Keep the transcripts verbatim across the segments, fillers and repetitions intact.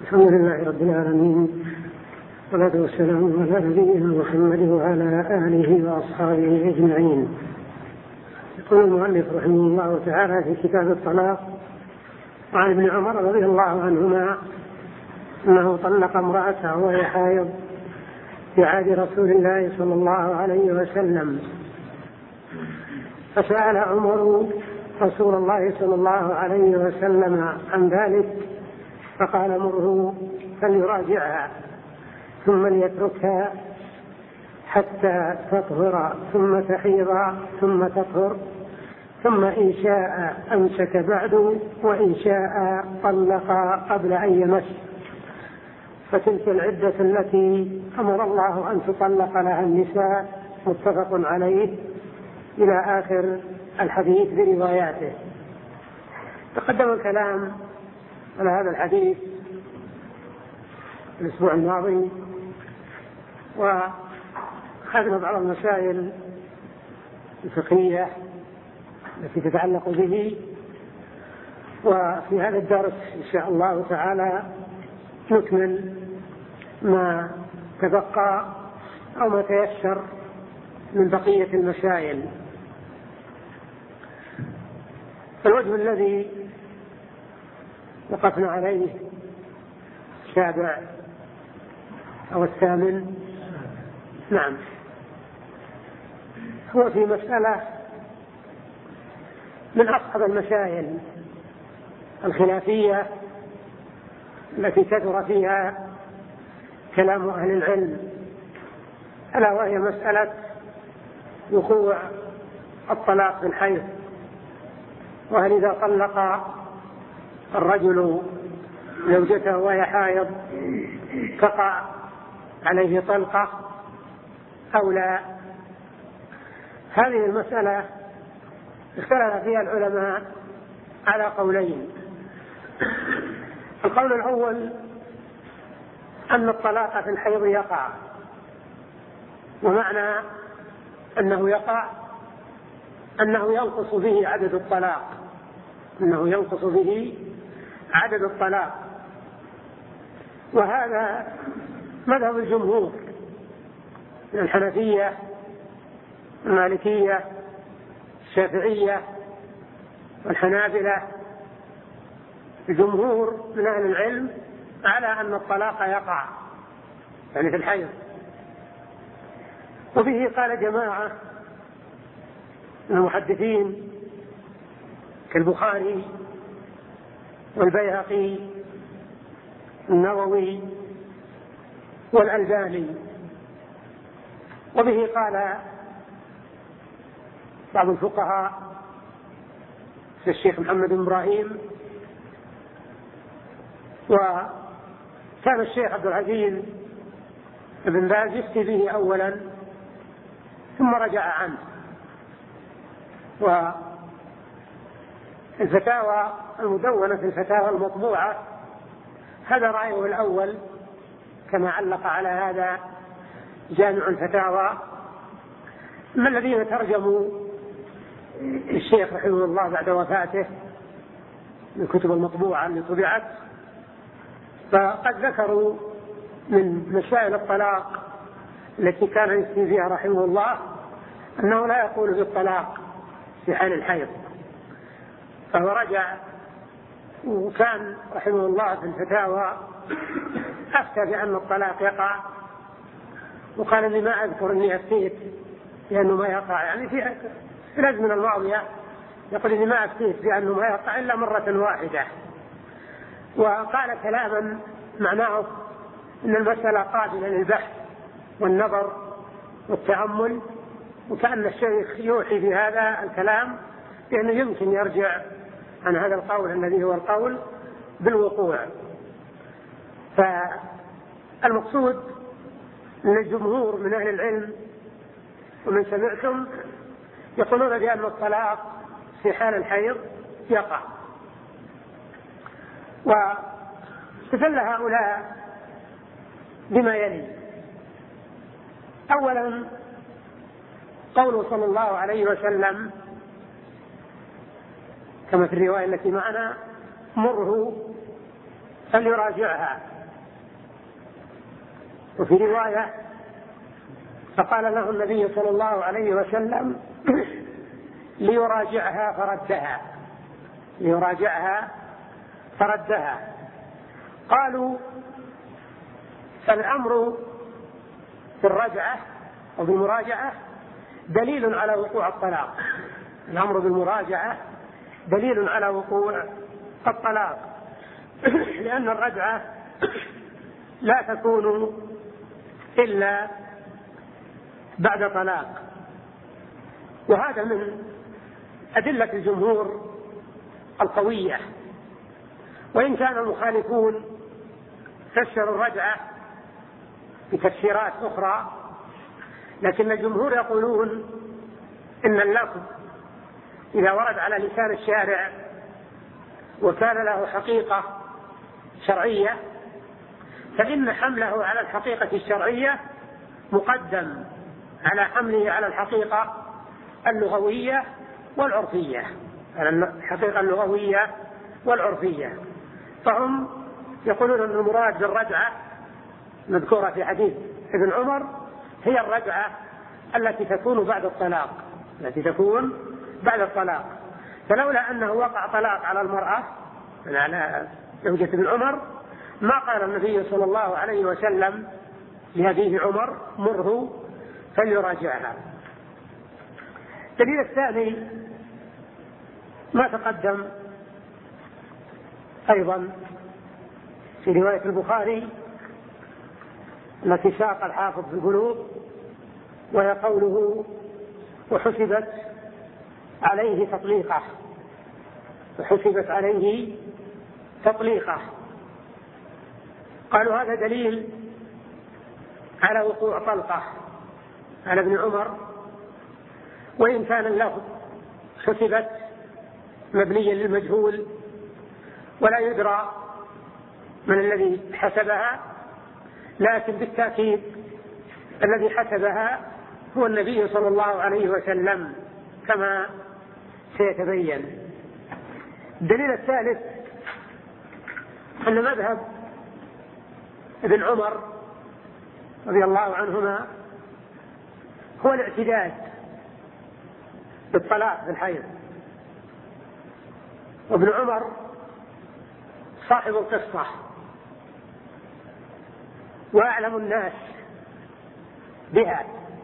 الحمد لله رب العالمين، والصلاة والسلام على نبينا محمد وعلى آله وأصحابه أجمعين. يقول المؤلف رحمه الله تعالى في كتاب الطلاق: وعن ابن عمر رضي الله عنهما أنه طلق امرأته وهي حائض في عهد رسول الله صلى الله عليه وسلم، فسأل عمر رسول الله صلى الله عليه وسلم عن ذلك فقال: مره فليراجعها ثم ليتركها حتى تطهر ثم تحيض ثم تطهر، ثم إن شاء أمسك بعد وإن شاء طلق قبل أن يمس، فتلك العدة التي أمر الله أن تطلق لها النساء. متفق عليه إلى آخر الحديث برواياته. تقدم الكلام على هذا الحديث الأسبوع الماضي، وأخذنا بعض المسائل الفقهية التي تتعلق به، وفي هذا الدرس إن شاء الله تعالى نكمل ما تبقى أو ما تيسر من بقية المسائل. الوجه الذي وقفنا عليه السابع أو الثامن، نعم، هو في مسألة من أصعب المسائل الخلافية التي كثر فيها كلام أهل العلم، ألا وهي مسألة وقوع الطلاق في الحيض. وهل إذا طلق الرجل زوجته وهي حائض تقع عليه طلقة أو لا؟ هذه المسألة اختلف فيها العلماء على قولين. القول الأول أن الطلاق في الحيض يقع، ومعنى أنه يقع أنه ينقص به عدد الطلاق أنه ينقص به عدد الطلاق وهذا مذهب الجمهور من الحنفية المالكية الشافعية والحنابلة. الجمهور من أهل العلم على أن الطلاق يقع يعني في الحيض، وبه قال جماعة من المحدثين كالبخاري والبيهقي النووي والألباني، وبه قال بعض الفقهاء كالشيخ محمد بن إبراهيم، وكان الشيخ عبد العزيز بن باز يفتي به أولا ثم رجع عنه. والفتاوى المدونة في الفتاوى المطبوعة هذا رأيه الأول، كما علق على هذا جامع الفتاوى. أما الذين ترجموا الشيخ رحمه الله بعد وفاته من الكتب المطبوعة اللي طبعت، فقد ذكروا من مسائل الطلاق التي كان يفتي فيها رحمه الله أنه لا يقول بالطلاق في حال الحيض، فهو رجع وكان رحمه الله في الفتاوى أفتى بأن الطلاق يقع، وقال إني ما أذكر إني أفتيت لأنه ما يقع، يعني في الأزمنة الماضية يقول إني ما أفتيت بأنه ما يقع إلا مرة واحدة. وقال كلاما معناه إن المسألة قابلة للبحث والنظر والتأمل، وكأن الشيخ يوحي في هذا الكلام لأنه يمكن يرجع عن هذا القول الذي هو القول بالوقوع. فالمقصود أن الجمهور من أهل العلم ومن سمعتم يقولون بأن الطلاق في حال الحيض يقع. واستدل هؤلاء بما يلي: أولا قوله صلى الله عليه وسلم كما في الرواية التي معنا: مره فليراجعها وفي رواية فقال له النبي صلى الله عليه وسلم ليراجعها فردها ليراجعها فردها قالوا فالأمر بالرجعة أو بالمراجعة دليل على وقوع الطلاق. الأمر بالمراجعة دليل على وقوع الطلاق، لأن الرجعة لا تكون إلا بعد طلاق. وهذا من أدلة الجمهور القوية، وإن كان المخالفون فسروا الرجعة بتفسيرات أخرى، لكن الجمهور يقولون إن اللفظ إذا ورد على لسان الشارع وكان له حقيقة شرعية فإن حمله على الحقيقة الشرعية مقدم على حمله على الحقيقة اللغوية والعرفية على الحقيقة اللغوية والعرفية. فهم يقولون أن المراد بالرجعة مذكورة في حديث ابن عمر هي الرجعة التي تكون بعد الطلاق التي تكون بعد الطلاق. فلولا أنه وقع طلاق على المرأة على زوجة ابن عمر ما قال النبي صلى الله عليه وسلم لأبيه عمر مره فليراجعها. الدليل الثاني ما تقدم أيضا في رواية البخاري التي ساق الحافظ في البلوغ، وهي قوله وحسبت عليه تطليقه وحسبت عليه تطليقه. قالوا هذا دليل على وقوع طلقة على ابن عمر، وإن كان اللفظ حسبت مبنيا للمجهول ولا يدرى من الذي حسبها، لكن بالتأكيد الذي حسبها هو النبي صلى الله عليه وسلم كما سيتبين. الدليل الثالث أن مذهب ابن عمر رضي الله عنهما هو الاعتداد بالطلاق في الحيض، وابن عمر صاحب القصة وأعلم الناس بها،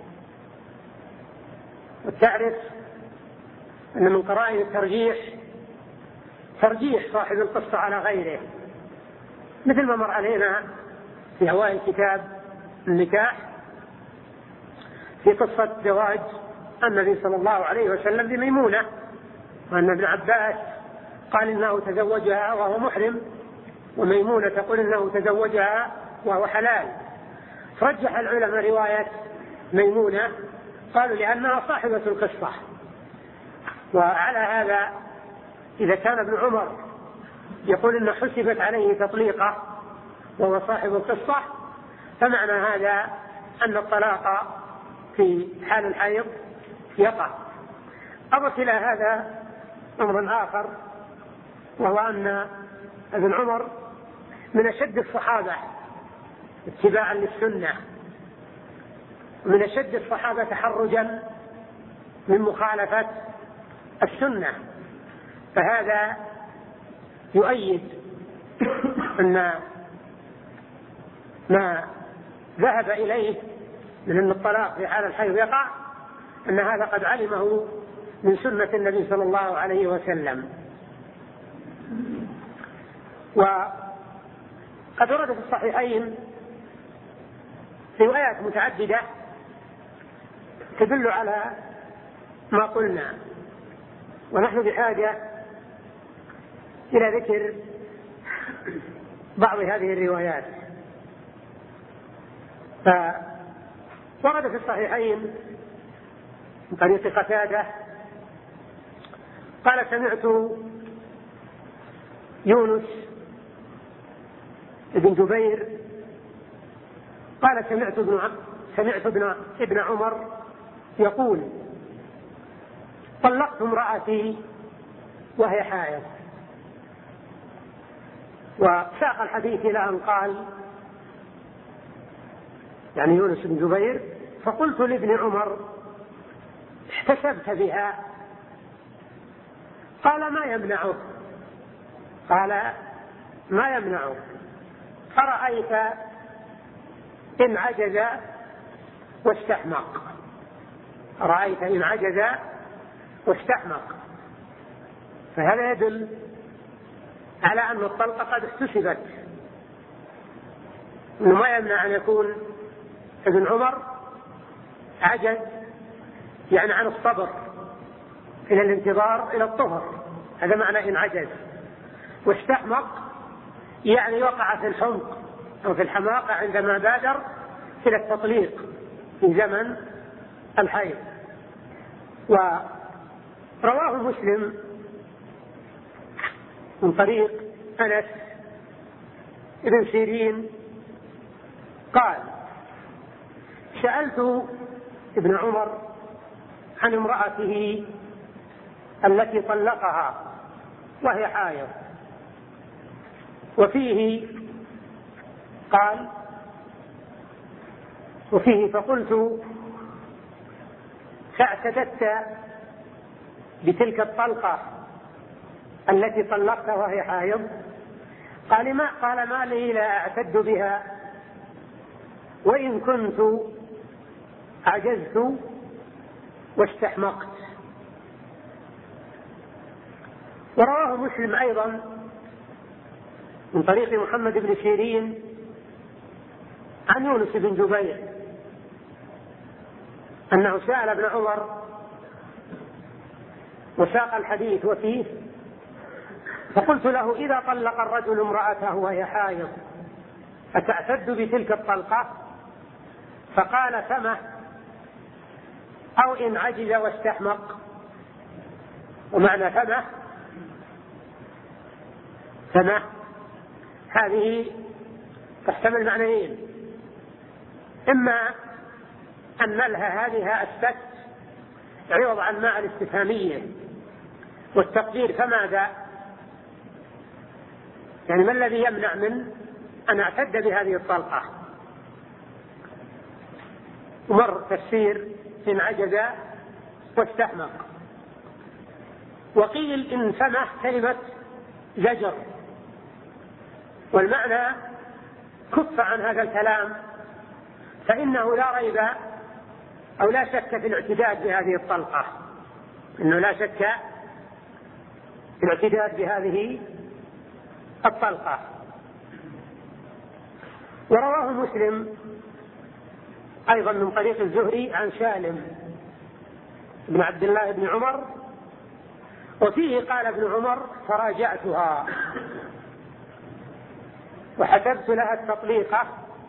وتعرف أن من قرائن الترجيح ترجيح صاحب القصة على غيره، مثل ما مر علينا في أوائل كتاب النكاح في قصة زواج النبي صلى الله عليه وسلم بميمونة، وأن ابن عباس قال إنه تزوجها وهو محرم، وميمونة تقول إنه تزوجها وهو حلال. رجح العلماء رواية ميمونة، قالوا لأنها صاحبة القصة. وعلى هذا إذا كان ابن عمر يقول إن حسبت عليه تطليقة وهو صاحب القصة، فمعنى هذا أن الطلاق في حال الحيض يقع. أضف إلى هذا أمر آخر، وهو أن ابن عمر من أشد الصحابة اتباعا للسنة، ومن أشد الصحابة تحرجا من مخالفة السنة، فهذا يؤيد أن ما ذهب إليه من أن الطلاق في حال الحيض يقع أن هذا قد علمه من سنة النبي صلى الله عليه وسلم. وقد ورد في الصحيحين روايات متعددة تدل على ما قلنا، ونحن بحاجة إلى ذكر بعض هذه الروايات. فورد في الصحيحين من طريق قتادة قال سمعت يونس بن جبير قال سمعت ابن سمعت ابن ابن عمر يقول طلقت امرأتي وهي حائض. وساق الحديث إلى أن قال يعني يونس بن جبير. فقلت لابن عمر: احتسبت بها؟ قال: ما يمنعه قال ما يمنعه أرأيت إن عجز واستحمق رأيت إن عجز واستحمق. فهذا يدل على أن الطلقة قد احتسبت، إنه ما يمنع أن يكون ابن عمر عجز يعني عن الصبر إلى الانتظار إلى الطهر، هذا معنى إن عجز. واستحمق يعني وقع في الحمق أو في الحماقة عندما بادر إلى التطليق في زمن الحيض. ورواه مسلم من طريق أنس بن سيرين قال: سألت ابن عمر عن امرأته التي طلقها وهي حائض، وفيه قال وفيه فقلت: فاعتددت بتلك الطلقة التي طلقتها وهي حائض؟ قال ما قال ما لي لا أعتد بها وإن كنت عجزت واستحمقت. ورواه مسلم أيضا من طريق محمد بن سيرين عن يونس بن جبير أنه سأل ابن عمر وساق الحديث وفيه: فقلت له: إذا طلق الرجل امرأته وهي حائض أتعتد بتلك الطلقة؟ فقال: فمه أو إن عجز واستحمق. ومعنى فمه فمه هذه تحتمل معنيين: إما أن لها هذه السكت عوض عن ماء الاستفهامية، والتقدير فماذا، يعني ما الذي يمنع من أن أعتد بهذه الطلقة. ومر تفسير إن عجز واستحمق. وقيل إن فمه كلمة زجر، والمعنى كف عن هذا الكلام، فإنه لا ريب أو لا شك في الاعتداد بهذه الطلقة، إنه لا شك في الاعتداد بهذه الطلقة. ورواه مسلم أيضا من طريق الزهري عن سالم بن عبد الله بن عمر، وفيه قال ابن عمر: فراجعتها وحسبت لها التطليقة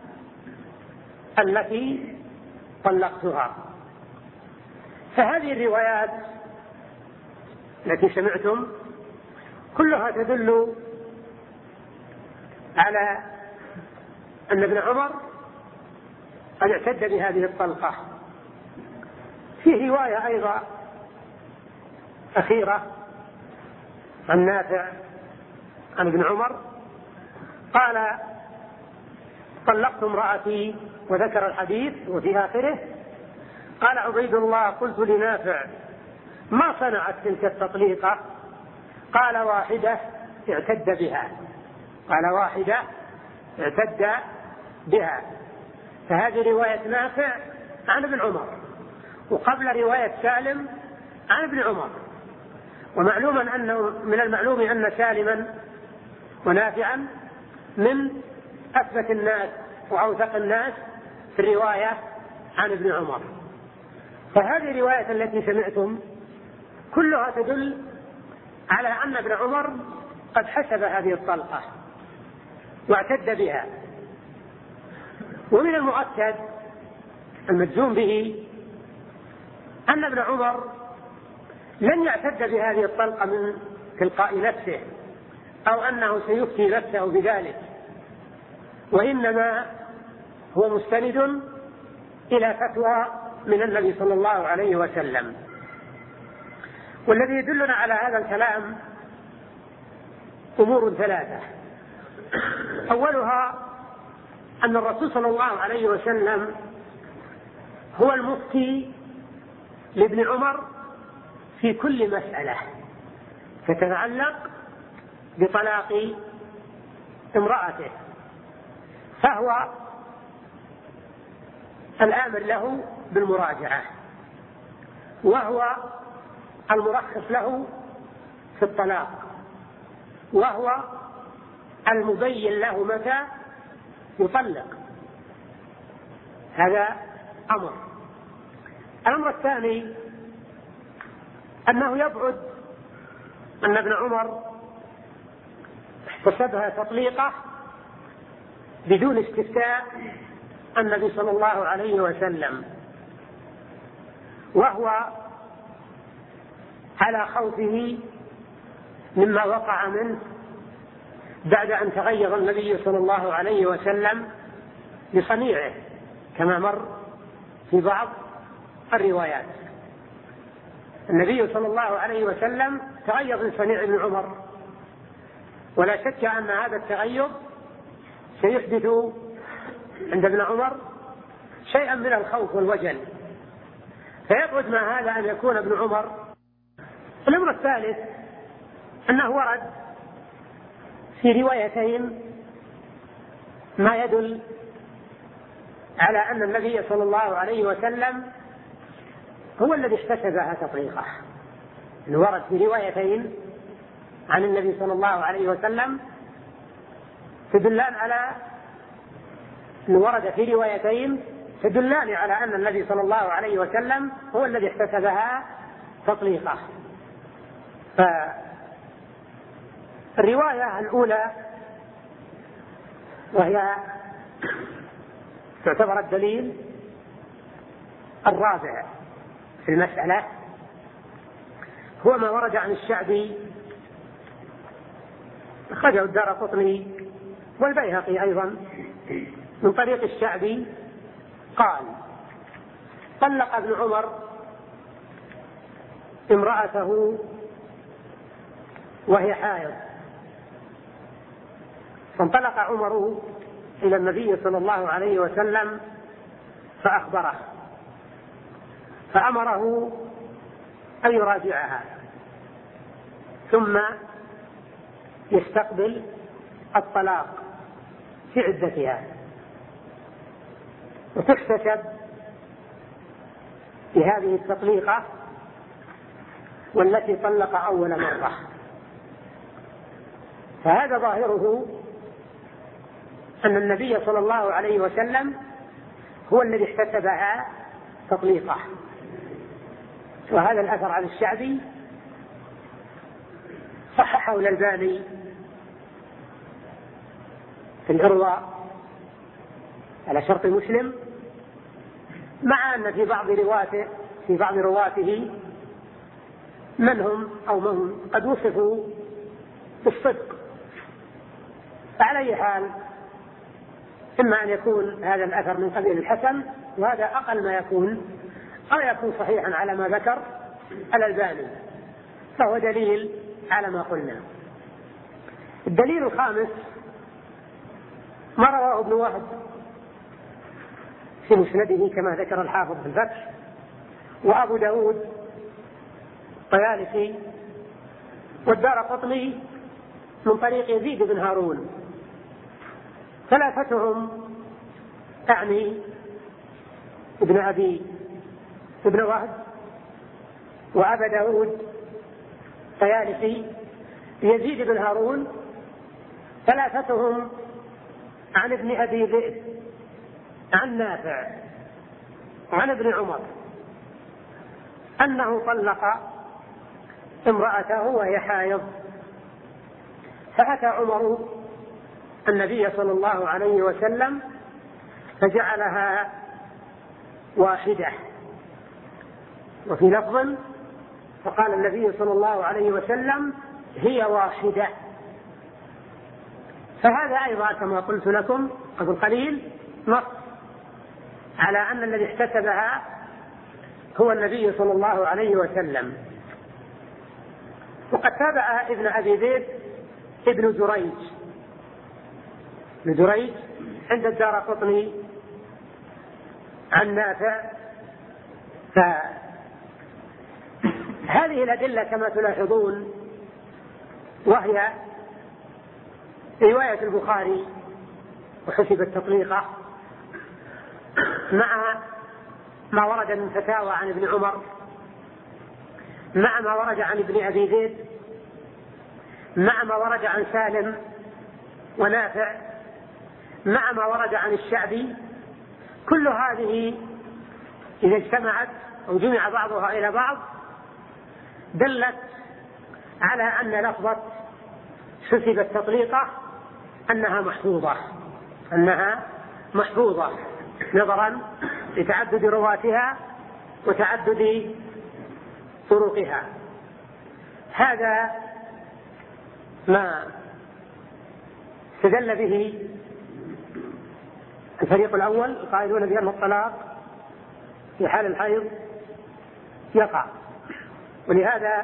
التي طلقتها. فهذه الروايات التي سمعتم كلها تدل على أن ابن عمر قد اعتد بهذه الطلقة. في رواية أيضا أخيرة عن نافع عن ابن عمر قال: طلقت امرأتي، وذكر الحديث وفي آخره قال عبيد الله: قلت لنافع: ما صنعت تلك التطليقة؟ قال: واحدة اعتد بها قال واحدة اعتد بها. فهذه رواية نافع عن ابن عمر، وقبل رواية سالم عن ابن عمر. ومعلوم أنه من المعلوم أن سالما ونافعا من أثبت الناس وأوثق الناس في الرواية عن ابن عمر. فهذه الرواية التي سمعتم كلها تدل على أن ابن عمر قد حسب هذه الطلقة واعتد بها. ومن المؤكد المجزوم به أن ابن عمر لن يعتد بهذه الطلقة من تلقاء نفسه أو أنه سيفتي نفسه بذلك، وإنما هو مستند إلى فتوى من النبي صلى الله عليه وسلم. والذي يدلنا على هذا الكلام أمور ثلاثة: أولها أن الرسول صلى الله عليه وسلم هو المفتي لابن عمر في كل مسألة تتعلق بطلاق امرأته، فهو الآمر له بالمراجعة، وهو المرخص له في الطلاق، وهو المبين له متى يطلق. هذا أمر. الأمر الثاني أنه يبعد أن ابن عمر احتسبها تطليقه بدون استفتاء النبي صلى الله عليه وسلم، وهو على خوفه مما وقع منه بعد أن تغير النبي صلى الله عليه وسلم بصنيعه كما مر في بعض الروايات. النبي صلى الله عليه وسلم تغير من صنيع ابن عمر، ولا شك أن هذا التغير سيحدث عند ابن عمر شيئا من الخوف والوجل، فيبعد مع هذا أن يكون ابن عمر. الأمر الثالث أنه ورد في روايتين ما يدل على أن النبي صلى الله عليه وسلم هو الذي احتسبها تطليقه. ورد في روايتين عن النبي صلى الله عليه وسلم تدلان على ورد في روايتين تدلان على أن النبي صلى الله عليه وسلم هو الذي احتسبها تطليقه. فالرواية الأولى وهي تعتبر الدليل الرابع في المسألة هو ما ورد عن الشعبي، أخرجه الدارقطني والبيهقي أيضا من طريق الشعبي قال: طلق ابن عمر امرأته وهي حائض، فانطلق عمر إلى النبي صلى الله عليه وسلم فأخبره، فأمره أن يراجعها ثم يستقبل الطلاق في عدتها، وتحتسب بهذه التطليقة والتي طلق أول مرة. فهذا ظاهره أن النبي صلى الله عليه وسلم هو الذي احتسبها تطليقه. وهذا الأثر عن الشعبي صححه الألباني في الإرواء على شرط مسلم، مع أن في بعض رواته في بعض رواته من هم أو من قد وصفوا بالصدق. فعلى أي حال إما أن يكون هذا الأثر من قبيل الحسن، وهذا أقل ما يكون، أو يكون صحيحا على ما ذكر الألباني، فهو دليل على ما قلنا. الدليل الخامس ما رواه ابن وهب في مسنده كما ذكر الحافظ في الفتح، وأبو داود الطيالسي والدارقطني من طريق يزيد بن هارون، ثلاثتهم تعني ابن أبي ابن وهب وأبا داود الطيالسي يزيد بن هارون، ثلاثتهم عن ابن أبي ذئب عن نافع عن ابن عمر أنه طلق امرأته وهي حائض، فأتى عمر النبي صلى الله عليه وسلم فجعلها واحدة، وفي لفظ فقال النبي صلى الله عليه وسلم هي واحدة. فهذا أيضا كما قلت لكم قبل قليل نص على أن الذي احتسبها هو النبي صلى الله عليه وسلم. وقد تابع ابن أبي ذئب ابن جريج ابن جريج عند الدارقطني عن نافع. فهذه الأدلة كما تلاحظون وهي رواية البخاري وحسبت تطليقه مع ما ورد من فتاوى عن ابن عمر مع ما ورد عن ابن أبي زيد مع ما ورد عن سالم ونافع مع ما ورد عن الشعبي. كل هذه إذا اجتمعت أو جمع بعضها إلى بعض دلت على أن لفظة حسبت تطليقه أنها محفوظة أنها محفوظة نظرا لتعدد رواتها وتعدد طرقها. هذا ما استدل به الفريق الأول القائلون بأن الطلاق في حال الحيض يقع. ولهذا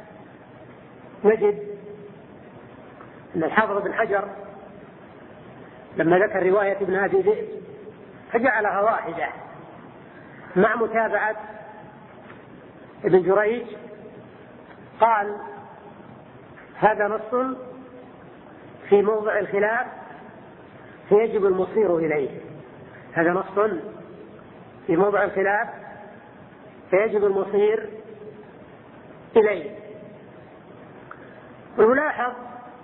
نجد أن الحافظ بن حجر لما ذكر رواية ابن أبي ذئب فجعلها واحدة مع متابعة ابن جريج قال هذا نص في موضع الخلاف فيجب المصير إليه. هذا نص في موضع الخلاف فيجب المصير إليه. ونلاحظ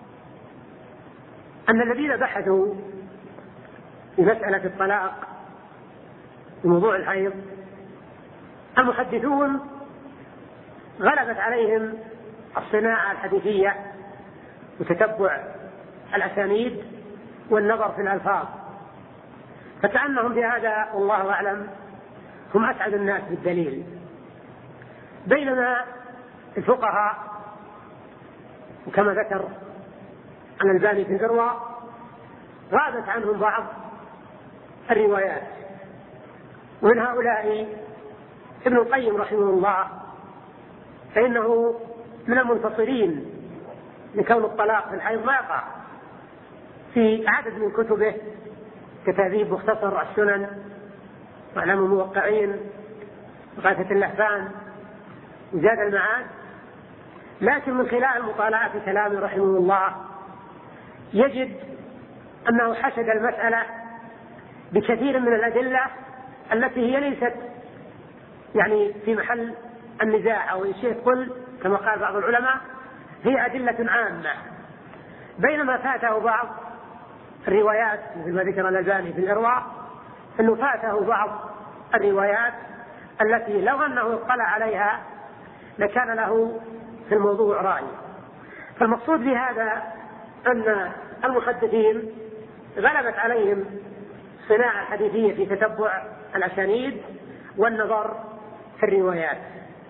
أن الذين بحثوا في مسألة الطلاق في موضوع الحيض المحدثون غلبت عليهم الصناعة الحديثية وتتبع الأسانيد والنظر في الألفاظ، فكأنهم بهذا والله أعلم هم أسعد الناس بالدليل، بينما الفقهاء وكما ذكر الألباني في الإرواء غابت عنهم بعض الروايات. ومن هؤلاء ابن القيم رحمه الله فإنه من المنتصرين لكون الطلاق في الحيض ما يقع. في عدد من كتبه كتابيب مختصر السنن وأعلام الموقعين وغاثة اللهفان وزاد المعاد، لكن من خلال مطالعة كلامه رحمه الله يجد أنه حشد المسألة بكثير من الأدلة التي هي ليست يعني في محل النزاع أو شيء قل كما قال بعض العلماء هي أدلة عامة، بينما فاته بعض الروايات مثل ما ذكر الألباني في الإرواء أنه فاته بعض الروايات التي لو أنه اطلع عليها لكان له في الموضوع رأي. فالمقصود بهذا أن المحدثين غلبت عليهم صناعة حديثية في تتبع الأسانيد والنظر في الروايات.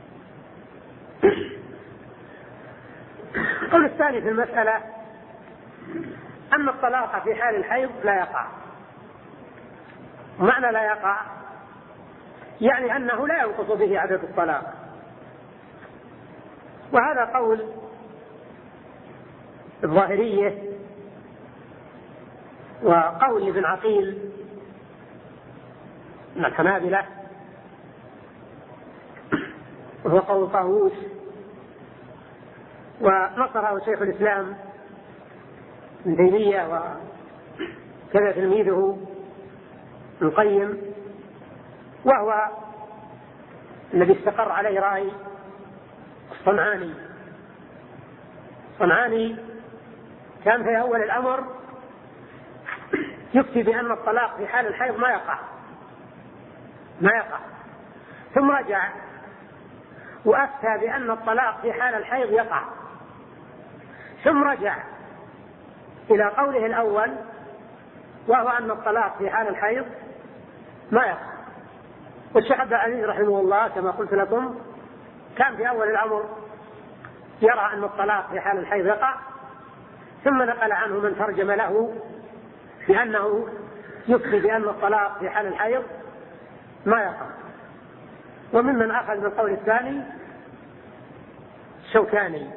القول الثاني في المسألة أن الطلاق في حال الحيض لا يقع. معنى لا يقع يعني أنه لا ينقص به عدد الطلاق، وهذا قول الظاهرية وقول ابن عقيل من الحنابلة وهو قول طاووس، ونصره شيخ الإسلام ابن تيمية وكذا تلميذه ابن القيم، وهو الذي استقر عليه رأي الصنعاني. الصنعاني كان في أول الأمر يفتي بأن الطلاق في حال الحيض ما يقع ما يقع ثم رجع وأفتى بأن الطلاق في حال الحيض يقع، ثم رجع إلى قوله الأول وهو أن الطلاق في حال الحيض ما يقع. والشيخ عبد العزيز رحمه الله كما قلت لكم كان في أول الأمر يرى أن الطلاق في حال الحيض يقع، ثم نقل عنه من ترجم له بأنه يفتي بأن الطلاق في حال الحيض ما يقع. وممن أخذ من القول الثاني الشوكاني،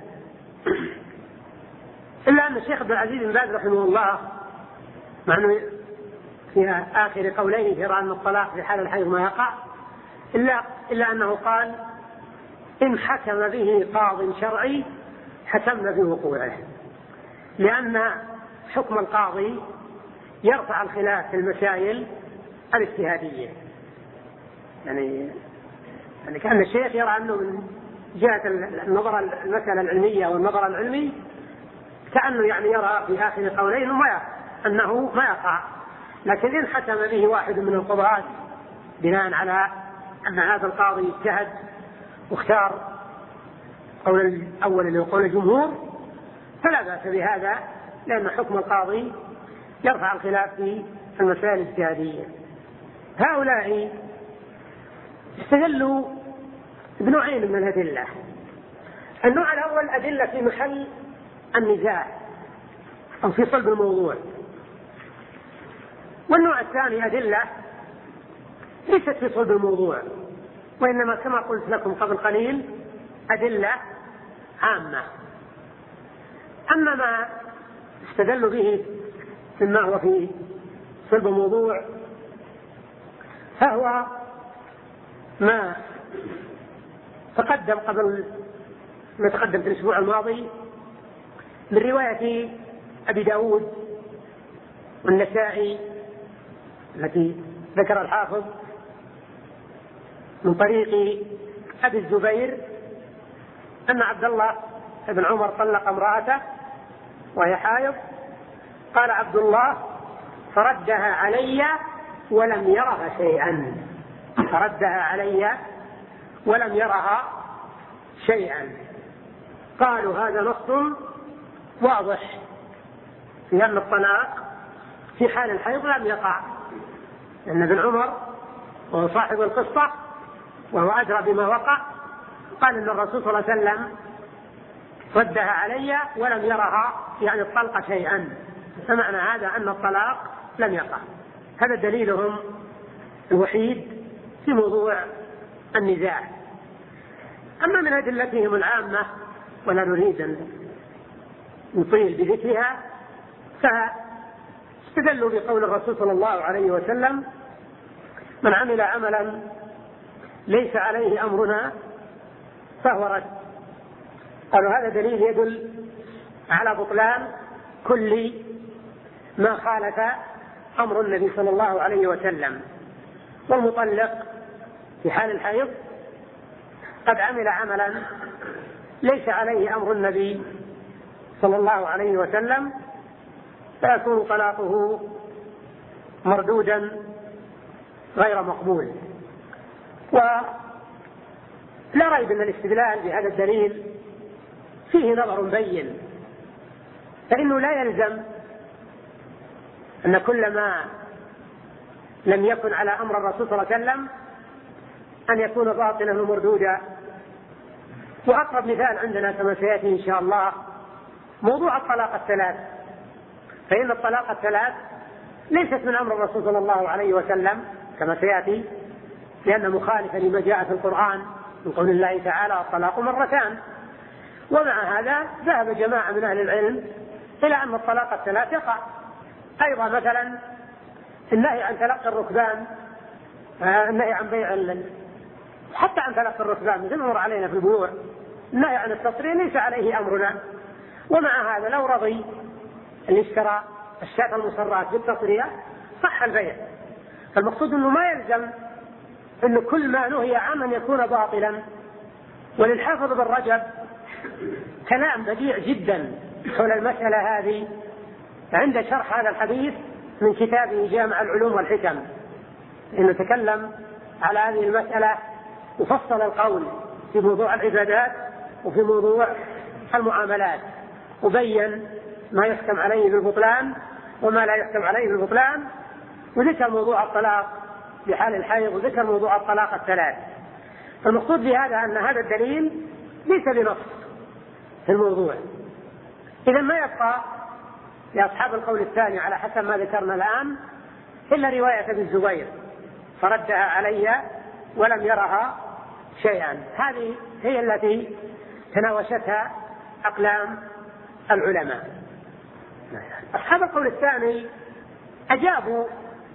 إلا أن الشيخ عبد العزيز بن باز رحمه الله مع أنه في آخر قولين في أن الطلاق في حال الحيض ما يقع، إلا, إلا أنه قال إن حكم به قاض شرعي حكمنا بوقوعه، لأن حكم القاضي يرفع الخلاف في المسائل الاجتهادية. يعني يعني كأن الشيخ يرى أنه من جهة النظر المسألة العلمية والنظر العلمي كأنه يعني يرى في آخر قولين ما أنه ما يقع، لكن إن حكم به واحد من القضاة بناء على أن هذا القاضي اجتهد واختار قول الأول اللي هو قول الجمهور فلا بأس بهذا، لأن حكم القاضي يرفع الخلاف في المسائل الاجتهادية. هؤلاء استدلوا بنوعين من الأدلة. النوع الأول أدلة في محل النزاع أو في صلب الموضوع، والنوع الثاني أدلة ليست في صلب الموضوع، وإنما كما قلت لكم قبل قليل أدلة عامة. أما ما استدلوا به مما هو في صلب الموضوع فهو ما تقدم قبل ما تقدم في الأسبوع الماضي من رواية أبي داود والنسائي التي ذكر الحافظ من طريق أبي الزبير أن عبد الله بن عمر طلق امرأته وهي حائض، قال عبد الله فردها علي ولم يرها شيئا، فردها علي ولم يرها شيئا. قالوا هذا نص واضح في أن الطلاق في حال الحيض لم يقع، لأن ابن عمر وهو صاحب القصة وهو أدرى بما وقع قال إن الرسول صلى الله عليه وسلم ردها علي ولم يرها يعني الطلق شيئا، فمعنى هذا أن الطلاق لم يقع. هذا دليلهم الوحيد في موضوع النزاع. أما من أدلتهم العامة ولا نريد أن نطيل بذكرها فاستدلوا بقول الرسول صلى الله عليه وسلم من عمل عملا ليس عليه أمرنا فهو رد. قالوا هذا دليل يدل على بطلان كل ما خالف أمر النبي صلى الله عليه وسلم. والمطلق في حال الحيض قد عمل عملا ليس عليه أمر النبي صلى الله عليه وسلم فيكون طلاقه مردودا غير مقبول. ولا ريب أن الاستدلال بهذا الدليل فيه نظر بين، فإنه لا يلزم أن كل ما لم يكن على أمر الرسول صلى الله عليه وسلم أن يكون باطلا ومردودا. وأقرب مثال عندنا كما سيأتي إن شاء الله موضوع الطلاق الثلاث، فإن الطلاق الثلاث ليست من أمر الرسول صلى الله عليه وسلم كما سيأتي، لأن مخالفا لما جاء في القرآن من قول الله تعالى الطلاق مرتان. ومع هذا ذهب جماعة من أهل العلم إلى أن الطلاق الثلاث يقع. أيضا مثلا النهي عن تلقي الركبان، النهي عن بيع حتى عن تلقي الركبان مثل ما مر علينا في البيوع، النهي عن التصريح ليس عليه أمرنا. ومع هذا لو رضي اللي اشترى الشاة المصرات بالتصريح صح البيع. فالمقصود أنه ما يلزم أن كل ما نهي عنه أن يكون باطلا. وللحافظ بن رجب كلام بديع جدا حول المسألة هذه عند شرح هذا الحديث من كتابه جامع العلوم والحكم، إنه تكلم على هذه المسألة وفصل القول في موضوع العبادات وفي موضوع المعاملات، وبين ما يحكم عليه بالبطلان وما لا يحكم عليه بالبطلان، وذكر موضوع الطلاق بحال الحيض وذكر موضوع الطلاق الثلاث. فالمقصود بهذا أن هذا الدليل ليس بنص في الموضوع. إذا ما يبقى لأصحاب القول الثاني على حسب ما ذكرنا الآن إلا رواية ابن الزبير فردها علي ولم يرها شيئا. هذه هي التي تناوشتها أقلام العلماء. أصحاب القول الثاني أجابوا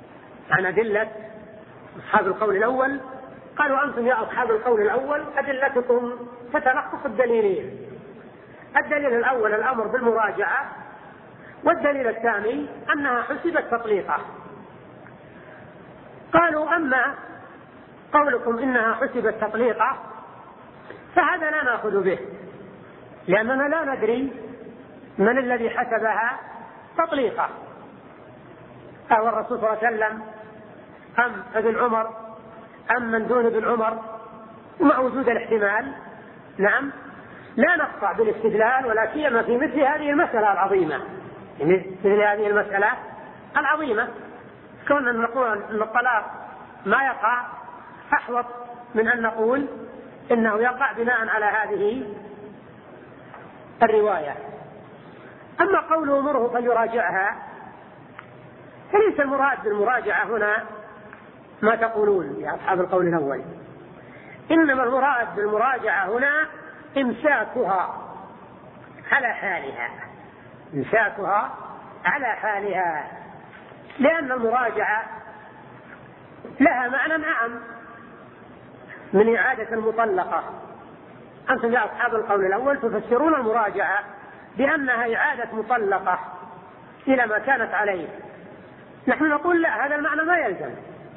عن أدلة أصحاب القول الأول، قالوا أنتم يا أصحاب القول الأول أدلتكم تتلخص الدليلين. الدليل الأول الأمر بالمراجعة، والدليل الثاني أنها حسبت تطليقة. قالوا أما قولكم إنها حسبت تطليقة فهذا لا نأخذ به، لأننا لا ندري من الذي حسبها تطليقة، أهو الرسول صلى الله عليه وسلم أم ابن عمر أم من دون ابن عمر؟ ومع وجود الاحتمال نعم لا نقطع بالاستدلال، ولا سيما في مثل هذه المسألة العظيمة، مثل هذه المسألة العظيمة كنا نقول أن الطلاق ما يقع أحوط من أن نقول إنه يقع بناء على هذه الرواية. أما قوله مره فليراجعها، فليس المراد بالمراجعة هنا ما تقولون يا أصحاب القول الأول، إنما المراد بالمراجعة هنا إمساكها على حالها، إمساكها على حالها، لأن المراجعة لها معنى أعم من إعادة المطلقة. أنتم يا أصحاب القول الأول تفسرون المراجعة بأنها إعادة مطلقة إلى ما كانت عليه، نحن نقول لا، هذا المعنى ما يلزم.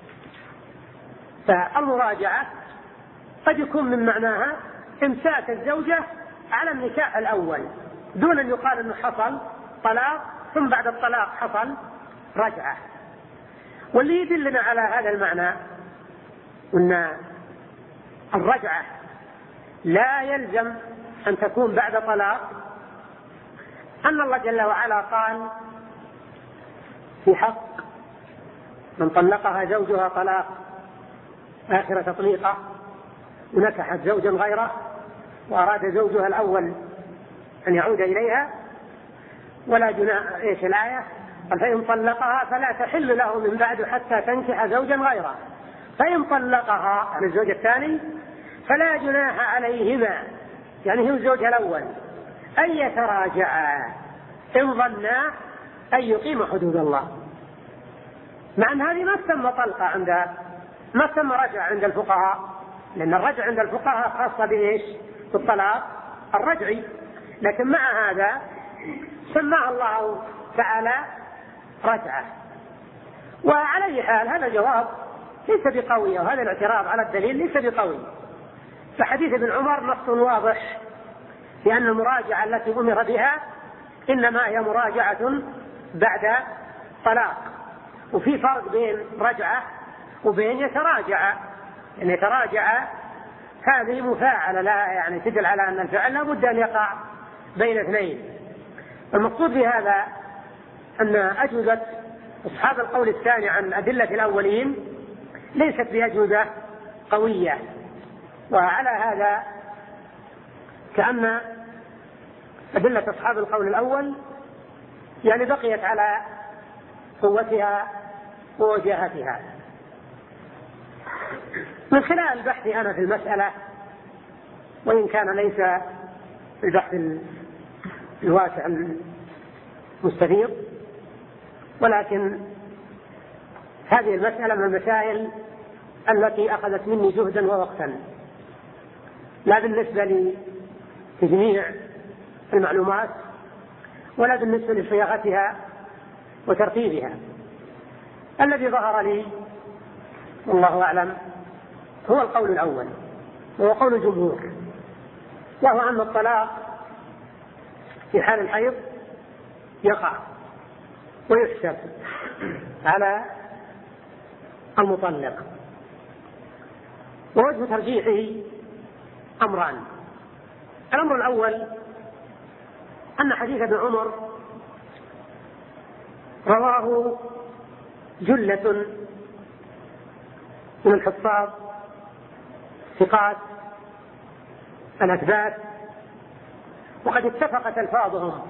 فالمراجعة قد يكون من معناها إمساك الزوجة على النكاح الأول دون أن يقال أنه حصل طلاق ثم بعد الطلاق حصل رجعة. واللي يدلنا على هذا المعنى أن الرجعة لا يلزم أن تكون بعد طلاق أن الله جل وعلا قال في حق من طلقها زوجها طلاق آخر تطليقة ونكحت زوجا غيره وأراد زوجها الأول أن يعود إليها ولا جناح، إيش الآية؟ فإن طلقها فلا تحل له من بعد حتى تنكح زوجا غيره، فإن طلقها عن الزوج الثاني فلا جناح عليهما، يعني هو الزوج الأول، أن يتراجعا إن ظنا أن يقيم حدود الله. مع أن هذه ما تسمى طلقة عند ما تسمى رجع عند الفقهاء، لأن الرجع عند الفقهاء خاصة بإيش؟ بالطلاق الرجعي، لكن مع هذا سماه الله تعالى رجعة. وعلى أي حال هذا جواب ليس بقوي، وهذا الاعتراض على الدليل ليس بقوي. فحديث ابن عمر نص واضح لأن المراجعة التي أمر بها إنما هي مراجعة بعد طلاق، وفي فرق بين رجعة وبين يتراجع. يعني يتراجع هذه مفاعلة، لا يعني تدل على أن الفعل لا بد أن يقع بين اثنين. المقصود بهذا أن أجوبة أصحاب القول الثاني عن أدلة الأولين ليست بأجوبة قوية، وعلى هذا كأن أدلة أصحاب القول الأول يعني بقيت على قوتها ووجاهتها. من خلال البحث أنا في المسألة، وإن كان ليس البحث الواسع المستفيض، ولكن هذه المسألة من المسائل التي أخذت مني جهدا ووقتا، لا بالنسبة لتجميع المعلومات ولا بالنسبة لصياغتها وترتيبها. الذي ظهر لي والله أعلم هو القول الأول، وهو قول الجمهور، وهو أن الطلاق في حال الحيض يقع ويحسب على المطلق. ووجه ترجيحه أمران. الأمر الأول أن حديث ابن عمر رواه جلة من الحفاظ ثقات الأثبات، وقد اتفقت ألفاظهم،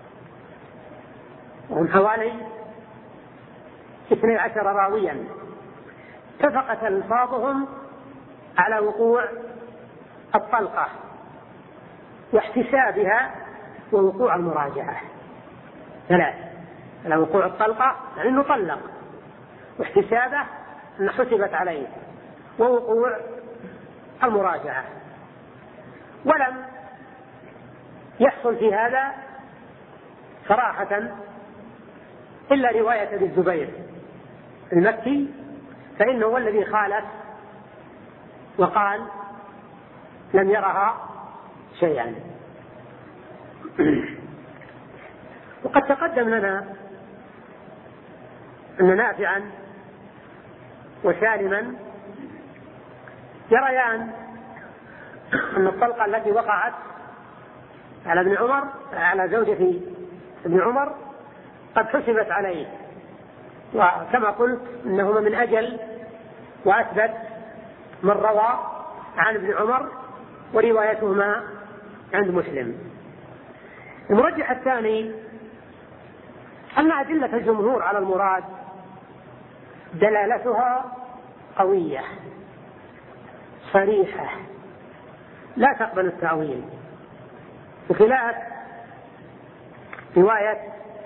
وهم حوالي اثني عشر راويا، اتفقت ألفاظهم على وقوع الطلقة واحتسابها ووقوع المراجعة. ثلاث، على وقوع الطلقة يعني نطلق، واحتسابه أن حسبت عليه ووقوع المراجعة. ولم يحصل في هذا صراحة إلا رواية ابي الزبير المكي، فإنه هو الذي خالف وقال لم يرها شيئا. وقد تقدم لنا أن نافعا وسالما يريان أن الطلقة التي وقعت على ابن عمر على زوجة ابن عمر قد حسبت عليه، وكما قلت إنهما من أجل وأثبت من روى عن ابن عمر وروايتهما عند مسلم. المرجح الثاني أن أدلة الجمهور على المراد دلالتها قوية صريحة لا تقبل التأويل، بخلاف رواية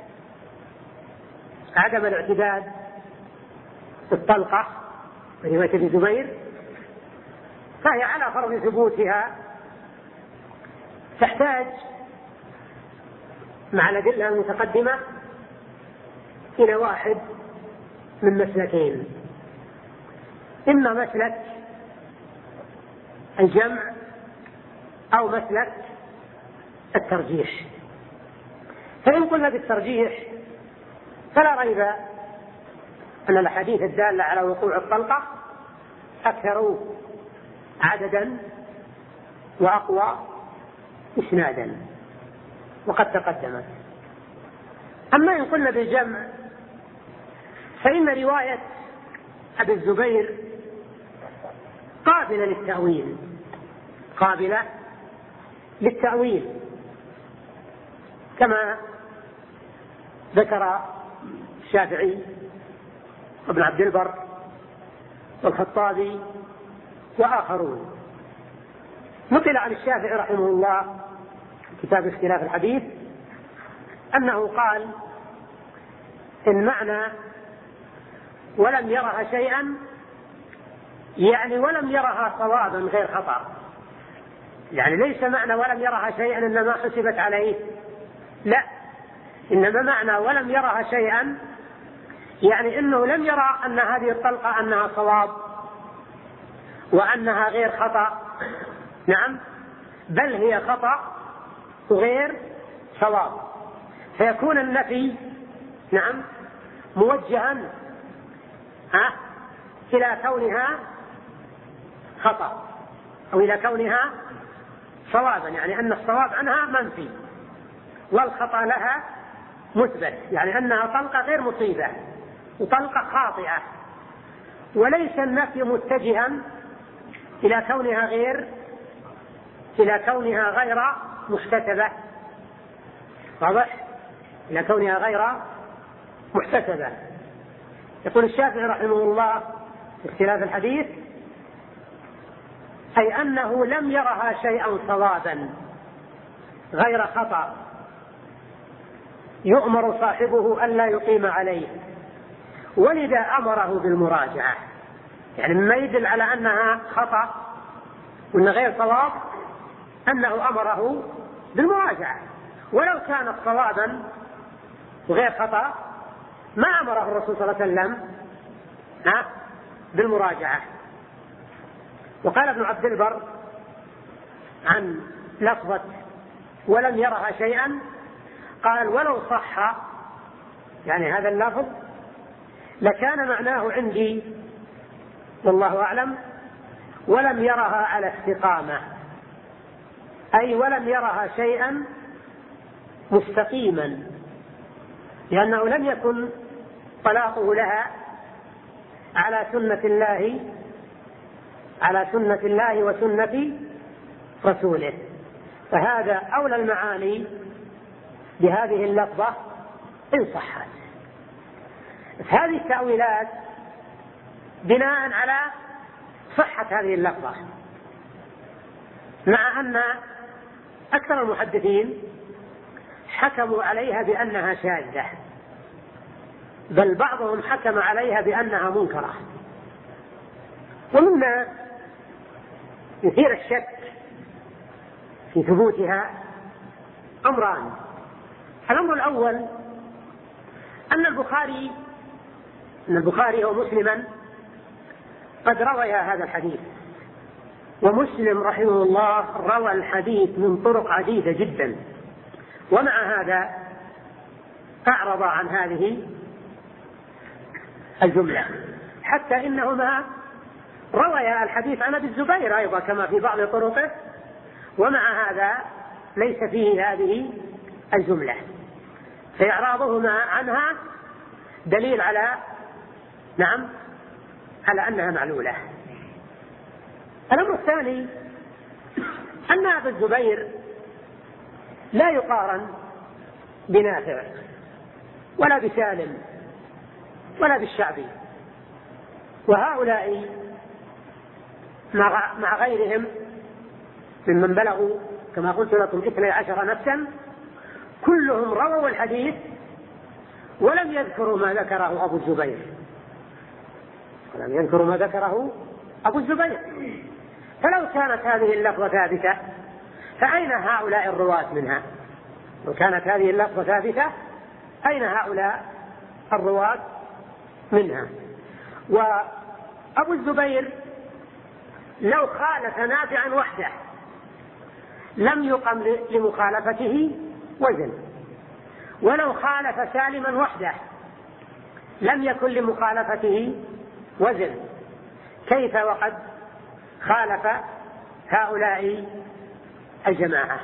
عدم الاعتداد بالطلقة رواية ابن زبير، فهي على فرض ثبوتها تحتاج مع الأدلة المتقدمة إلى واحد من مسلكين: إما مسلك الجمع أو مسلك الترجيح. فإن قلنا بالترجيح فلا ريب أن الأحاديث الدالة على وقوع الطلقة أكثر عددا وأقوى إسنادا وقد تقدمت. أما إن قلنا بالجمع فإن رواية أبي الزبير قابلة للتأويل قابلة للتأويل كما ذكر الشافعي وابن عبد البر والخطابي وآخرون. نقل عن الشافعي رحمه الله كتاب اختلاف الحديث أنه قال إن معنى ولم يرها شيئا يعني ولم يرها صوابا غير خطأ، يعني ليس معنى ولم يرها شيئا إنما حسبت عليه، لا، إنما معنى ولم يرها شيئا يعني إنه لم يرى أن هذه الطلقة أنها صواب وأنها غير خطأ، نعم، بل هي خطأ وغير صواب، فيكون النفي نعم موجها ها إلى كونها خطأ أو إلى كونها صوابا، يعني أن الصواب عنها منفي والخطأ لها مثبت، يعني أنها طلقة غير مصيبة وطلقة خاطئة، وليس النفي متجها إلى كونها غير إلى كونها غير محتسبة، واضح؟ إلى كونها غير محتسبة. يقول الشافعي رحمه الله في اختلاف الحديث أي أنه لم يرها شيئا صوابا غير خطأ يؤمر صاحبه ألا يقيم عليه، ولذا أمره بالمراجعة، يعني مما يدل على أنها خطأ وأن غير صواب أنه أمره بالمراجعة، ولو كانت صوابا وغير خطأ ما أمره الرسول صلى الله عليه وسلم بالمراجعة. وقال ابن عبد البر عن لفظة ولم يرها شيئا قال ولو صح يعني هذا اللفظ لكان معناه عندي والله أعلم ولم يرها على استقامة، أي ولم يرها شيئا مستقيما، لأنه لم يكن طلاقه لها على سنة الله على سنة الله وسنة رسوله، فهذا أولى المعاني بهذه اللفظة إن صحت. هذه التأويلات بناء على صحة هذه اللفظة، مع أن أكثر المحدثين حكموا عليها بأنها شاذة، بل بعضهم حكم عليها بأنها منكرة. ومما يثير الشك في ثبوتها أمران. الأمر الأول أن البخاري أن البخاري ومسلما قد روي هذا الحديث، ومسلم رحمه الله روى الحديث من طرق عديدة جدا، ومع هذا أعرض عن هذه الجملة، حتى إنهما رويا الحديث عن أبي الزبير أيضا كما في بعض طرقه، ومع هذا ليس فيه هذه الجملة، فإعراضهما عنها دليل على نعم على أنها معلولة. الأمر الثاني أن أبا الزبير لا يقارن بنافع ولا بسالم ولا بالشعبي، وهؤلاء مع غيرهم ممن بلغوا كما قلت لكم اثني عشر نفسا كلهم رووا الحديث ولم يذكروا ما ذكره أبو الزبير ولم يذكروا ما ذكره أبو الزبير. فلو كانت هذه اللفظة ثابتة فأين هؤلاء الرواة منها؟ لو كانت هذه اللفظة ثابتة أين هؤلاء الرواة منها؟ وأبو الزبير لو خالف نافعا وحده لم يقم لمخالفته وزن، ولو خالف سالما وحده لم يكن لمخالفته وزن، كيف وقد خالف هؤلاء الجماعة؟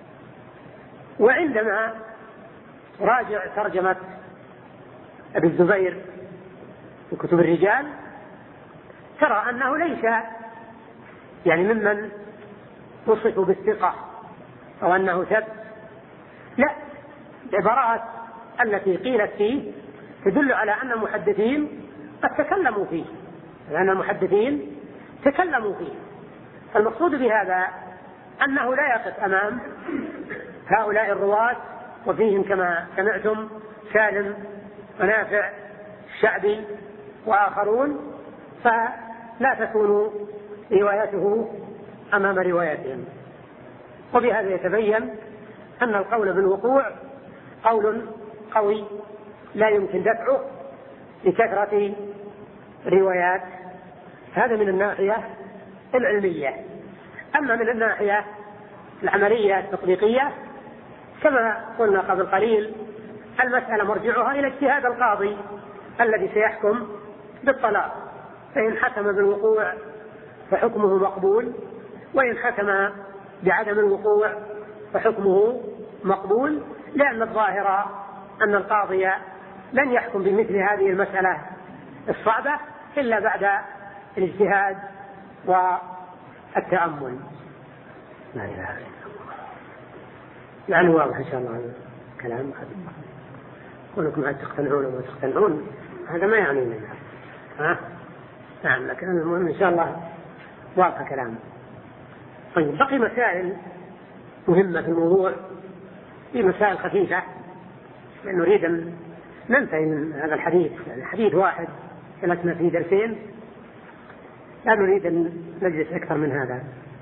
وعندما راجع ترجمة أبي الزبير في كتب الرجال ترى أنه ليس يعني ممن وصفوا بالثقة أو أنه ثبت، لا، العبارات التي قيلت فيه تدل على أن المحدثين قد تكلموا فيه، لأن المحدثين تكلموا فيه. المقصود بهذا أنه لا يقف أمام هؤلاء الرواة، وفيهم كما سمعتم سالم ونافع الشعبي وآخرون، فلا تكون روايته أمام روايتهم. وبهذا يتبين أن القول بالوقوع قول قوي لا يمكن دفعه لكثرة روايات. هذا من الناحية العلمية. أما من الناحية العملية التطبيقية كما قلنا قبل قليل المسألة مرجعها إلى اجتهاد القاضي الذي سيحكم بالطلاق، فإن حكم بالوقوع فحكمه مقبول، وإن حكم بعدم الوقوع فحكمه مقبول، لأن الظاهر أن القاضي لن يحكم بمثل هذه المسألة الصعبة إلا بعد الاجتهاد والتأمل. لا إله إلا الله. يعني واضح إن شاء الله الكلام. قولكم هل تقتنعون وما تقتنعون هذا ما يعني منها، ها؟ نعم، لكن المهم إن شاء الله واضح كلام. طيب، بقي مسائل مهمة في الموضوع، في مسائل خفيفة، لأن نريد أن ننتهي من هذا الحديث، يعني حديث واحد جلسنا فيه درسين، لا نريد أن نجلس أكثر من هذا.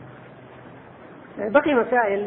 بقي مسائل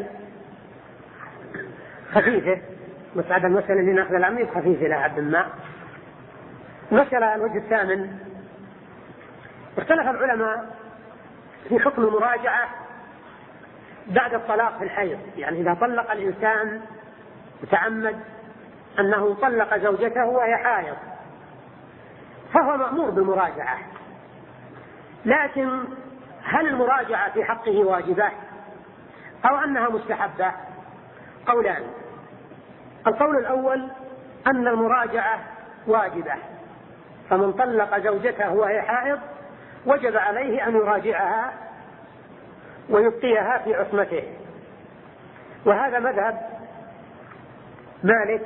خفيفة، مسألة المسألة اللي نأخذ العميد خفيفة إلى حد ما. المسألة الوجه الثامن، اختلف العلماء في حكم المراجعة بعد الطلاق في الحيض، يعني إذا طلق الإنسان وتعمد أنه طلق زوجته وهي حائض فهو مأمور بالمراجعة، لكن هل المراجعة في حقه واجبة أو أنها مستحبة؟ قولان. القول الأول أن المراجعة واجبة، فمن طلق زوجته وهي حائض وجب عليه أن يراجعها ويبقيها في عصمته، وهذا مذهب مالك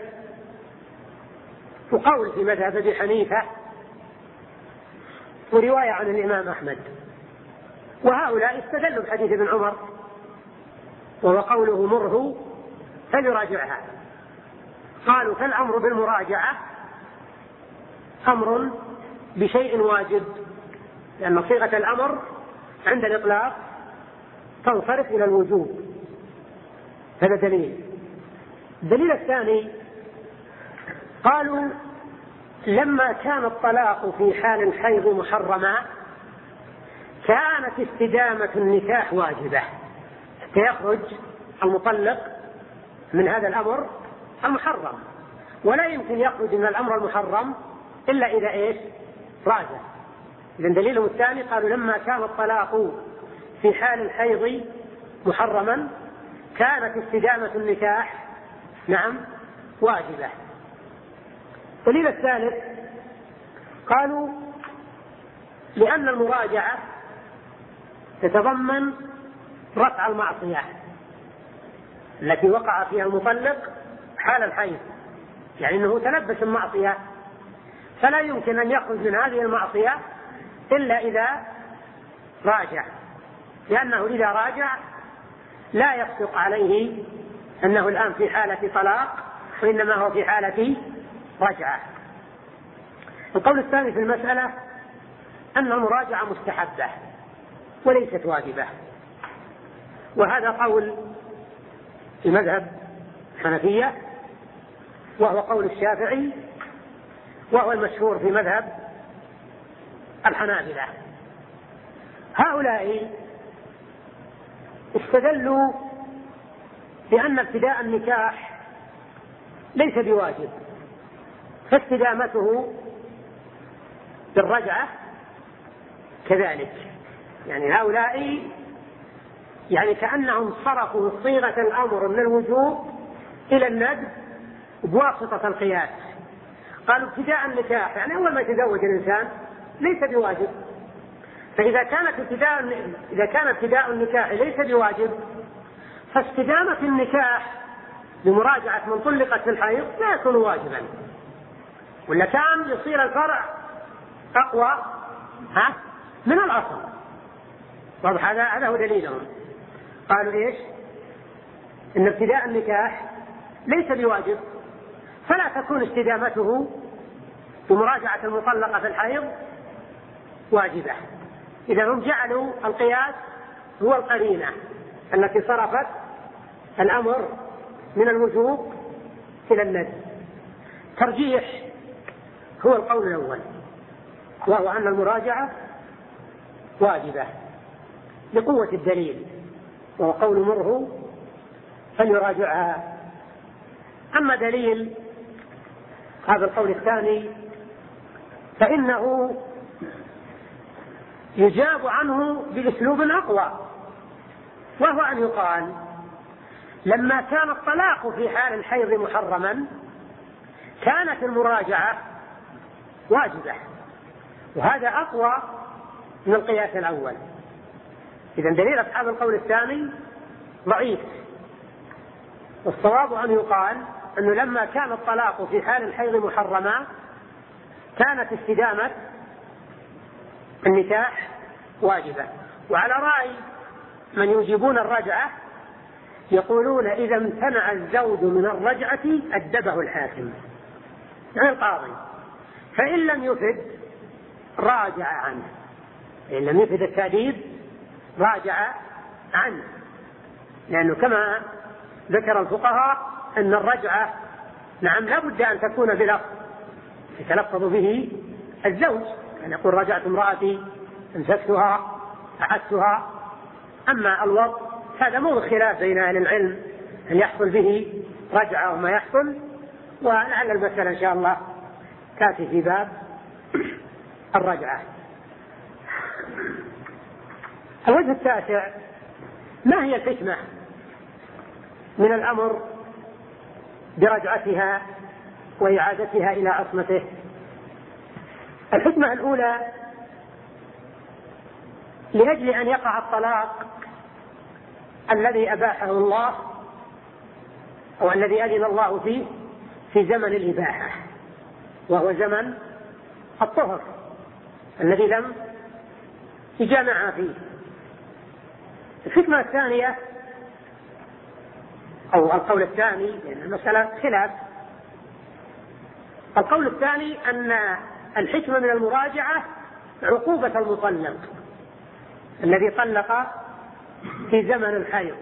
وقول في مذهب أبي حنيفة ورواية عن الإمام أحمد. وهؤلاء استدلوا بحديث ابن عمر وهو قوله مره فليراجعها، قالوا فالأمر بالمراجعة أمر بشيء واجب، لأن صيغة الأمر عند الإطلاق تنصرف إلى الوجوب. هذا دليل. الدليل الثاني قالوا لما كان الطلاق في حال الحيض محرما كانت استدامة النكاح واجبة، فيخرج المطلق من هذا الأمر المحرم، ولا يمكن يخرج من الأمر المحرم إلا إذا إيش؟ راجع. إذن دليلهم الثاني قالوا لما كان الطلاق في حال الحيض محرما كانت استدامة النكاح نعم واجبة. الدليل الثالث قالوا لأن المراجعة تتضمن رفع المعصية التي وقع فيها المطلق حال الحيض، يعني أنه تلبس المعصية، فلا يمكن أن يخرج من هذه المعصية إلا إذا راجع، لأنه إذا راجع لا يصدق عليه أنه الآن في حالة طلاق، وإنما هو في حالة رجعة. القول الثاني في المسألة أن المراجعة مستحبة وليست واجبة، وهذا قول في مذهب الحنفية، وهو قول الشافعي، وهو المشهور في مذهب الحنابلة. هؤلاء استدلوا بأن ابتداء النكاح ليس بواجب، فاستدامته بالرجعة كذلك. يعني هؤلاء يعني كأنهم صرفوا صيغة الأمر من الوجوب إلى الندب بواسطة القياس. قالوا ابتداء النكاح يعني أول ما يتزوج الإنسان ليس بواجب، فإذا كانت ابتداء إذا كان ابتداء النكاح ليس بواجب، فاستدامة النكاح بمراجعة من طلقت في الحيض لا يكون واجبا، ولا كان يصير الفرع أقوى ها من الأصل. واضح؟ هذا هذا هو دليلهم. قالوا إيش؟ إن ابتداء النكاح ليس بواجب، فلا تكون استدامته بمراجعة المطلقة في الحيض واجبة. إذا هم جعلوا القياس هو القرينة التي صرفت الأمر من الوجوب إلى الندب. ترجيح هو القول الأول، وهو أن المراجعة واجبة لقوة الدليل، وهو قول مره فليراجعها. أما دليل هذا القول الثاني فإنه يجاب عنه بأسلوب أقوى، وهو أن يقال لما كان الطلاق في حال الحيض محرما كانت المراجعة واجبة، وهذا أقوى من القياس الأول. إذن دليل أصحاب القول الثاني ضعيف، والصواب أن يقال أنه لما كان الطلاق في حال الحيض محرما كانت استدامة النكاح واجبة. وعلى رأي من يجيبون الرجعة يقولون إذا امتنع الزوج من الرجعة أدبه الحاكم، يعني القاضي، فإن لم يفد راجع عنه، إن لم يفد التأديب راجع عنه، لأنه كما ذكر الفقهاء أن الرجعة نعم لا بد أن تكون بلفظ يتلفظ به الزوج، أن يقول رجعت امرأتي، امسكتها، أحدتها. أما الوضع هذا موضع خلاف بين أهل العلم أن يحصل به رجعة وما يحصل، ولعل المسألة إن شاء الله تأتي في باب الرجعة. الوجه التاسع: ما هي الحكمة من الأمر برجعتها وإعادتها إلى عصمته؟ الحكمة الأولى لأجل أن يقع الطلاق الذي أباحه الله أو الذي أذن الله فيه في زمن الإباحة، وهو زمن الطهر الذي لم يجامع فيه. الحكمة الثانية أو القول الثاني، لأن المسألة خلاف، القول الثاني أن الحكمة من المراجعة عقوبة المطلق الذي طلق في زمن الحيض،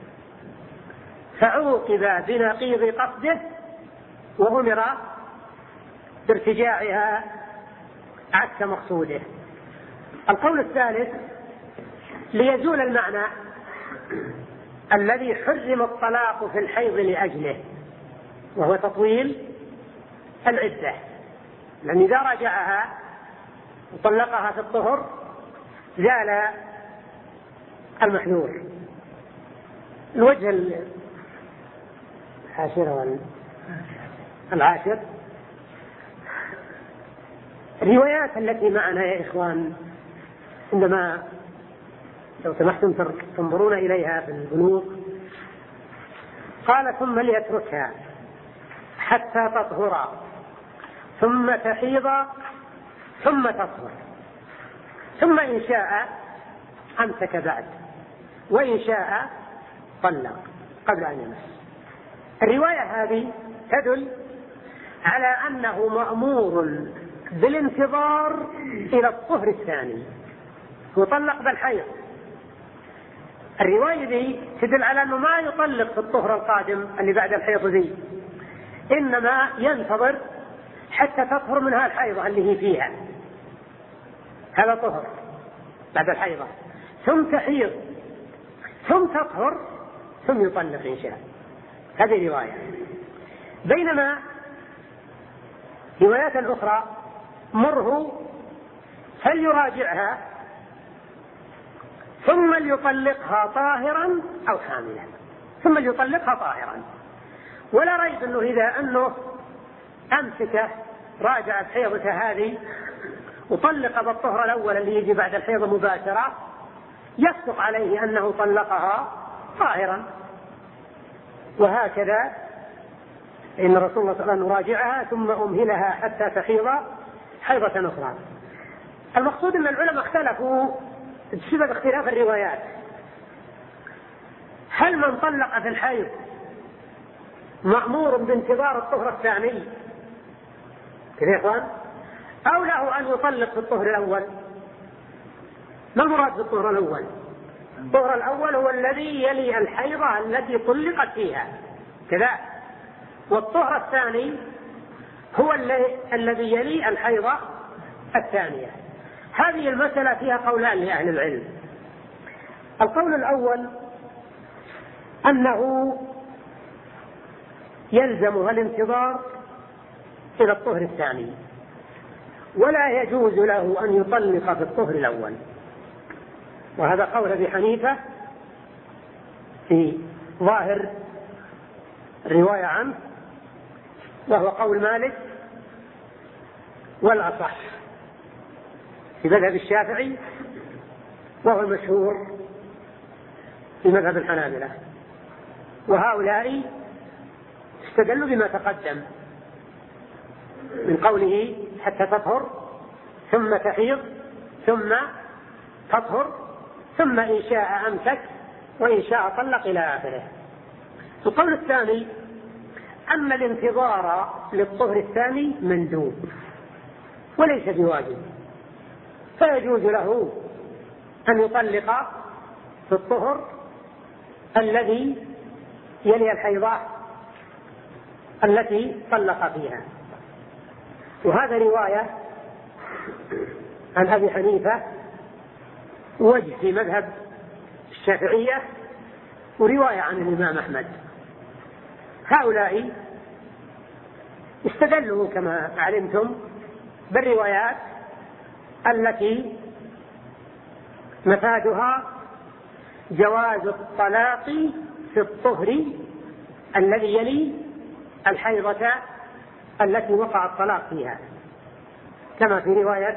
فعوقب بنقيض قصده وأمر بارتجاعها عكس مقصوده. القول الثالث ليزول المعنى الذي حرم الطلاق في الحيض لأجله، وهو تطويل العدة، لأن إذا رجعها وطلقها في الطهر زال المحذور. الوجه العاشر والعاشر الروايات التي معنا يا إخوان، عندما لو سمحتم تنظرون إليها في البنوك، قال ثم ليتركها حتى تطهر ثم تحيض ثم تطهر، ثم إن شاء أمسك بعد وإن شاء طلق قبل أن يمس. الرواية هذه تدل على أنه مأمور بالانتظار إلى الطهر الثاني وطلق بالحيض. الرواية دي تدل على أنه ما يطلق في الطهر القادم اللي بعد الحيض ذي، إنما ينتظر حتى تطهر منها الحيضة اللي هي فيها، هذا طهر بعد الحيضة، ثم تحيض ثم تطهر ثم يطلق إن شاء. هذه رواية. بينما روايات أخرى مره فليراجعها ثم ليطلقها طاهرا أو حاملا، ثم ليطلقها طاهرا. ولا ريب أنه إذا أنه أمسك راجعت حيضته هذه وطلق بالطهر الأول اللي يجي بعد الحيض مباشرة، يصدق عليه أنه طلقها طاهرا. وهكذا إن رسول الله صلى الله عليه وسلم نراجعها ثم أمهلها حتى تحيض حيضة أخرى. المقصود أن العلماء اختلفوا بسبب اختلاف الروايات، هل من طلق في الحيض مأمور بانتظار الطهر الثاني كذا يا إخوان، أو له أن يطلق في الطهر الأول؟ ما المراد بالطهر الأول؟ الطهر الأول هو الذي يلي الحيضة التي طلقت فيها كذا، والطهر الثاني هو الذي يلي الحيضة الثانية. هذه المسألة فيها قولان لأهل العلم. القول الأول أنه يلزمها الانتظار إلى الطهر الثاني، ولا يجوز له أن يطلق في الطهر الأول، وهذا قول أبي حنيفة في ظاهر الرواية عنه، وهو قول مالك والأصح في مذهب الشافعي، وهو المشهور في مذهب الحنابلة. وهؤلاء استدلوا بما تقدم من قوله حتى تطهر ثم تحيض ثم تطهر ثم إن شاء أمسك وإن شاء طلق إلى آخره. القول الثاني أن الانتظار للطهر الثاني مندوب وليس بواجب، فيجوز له أن يطلق في الطهر الذي يلي الحيضة التي طلق فيها. وهذا رواية عن أبي حنيفة وجه في مذهب الشافعية، ورواية عن الإمام أحمد. هؤلاء استدلوا كما علمتم بالروايات التي مفادها جواز الطلاق في الطهر الذي يلي الحيضة التي وقع الطلاق فيها، كما في رواية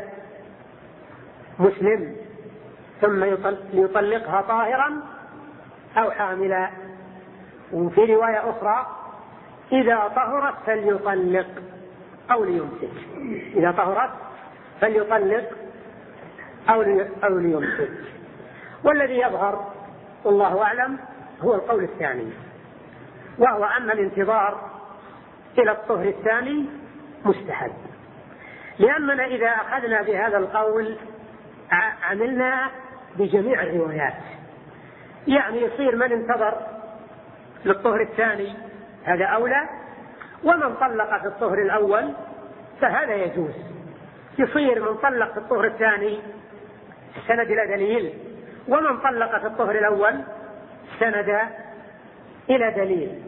مسلم ثم يطلقها طاهرا أو حاملا. وفي رواية أخرى إذا طهرت فليطلق أو ليمسك، إذا طهرت فليطلق أو ليمسك. والذي يظهر والله أعلم هو القول الثاني، وهو أن الانتظار إلى الطهر الثاني مستحب، لأننا إذا أخذنا بهذا القول عملنا بجميع الروايات، يعني يصير من انتظر للطهر الثاني هذا أولى، ومن طلق في الطهر الأول فهذا يجوز. يصير من طلق في الطهر الثاني سند إلى دليل، ومن طلق في الطهر الأول سند إلى دليل.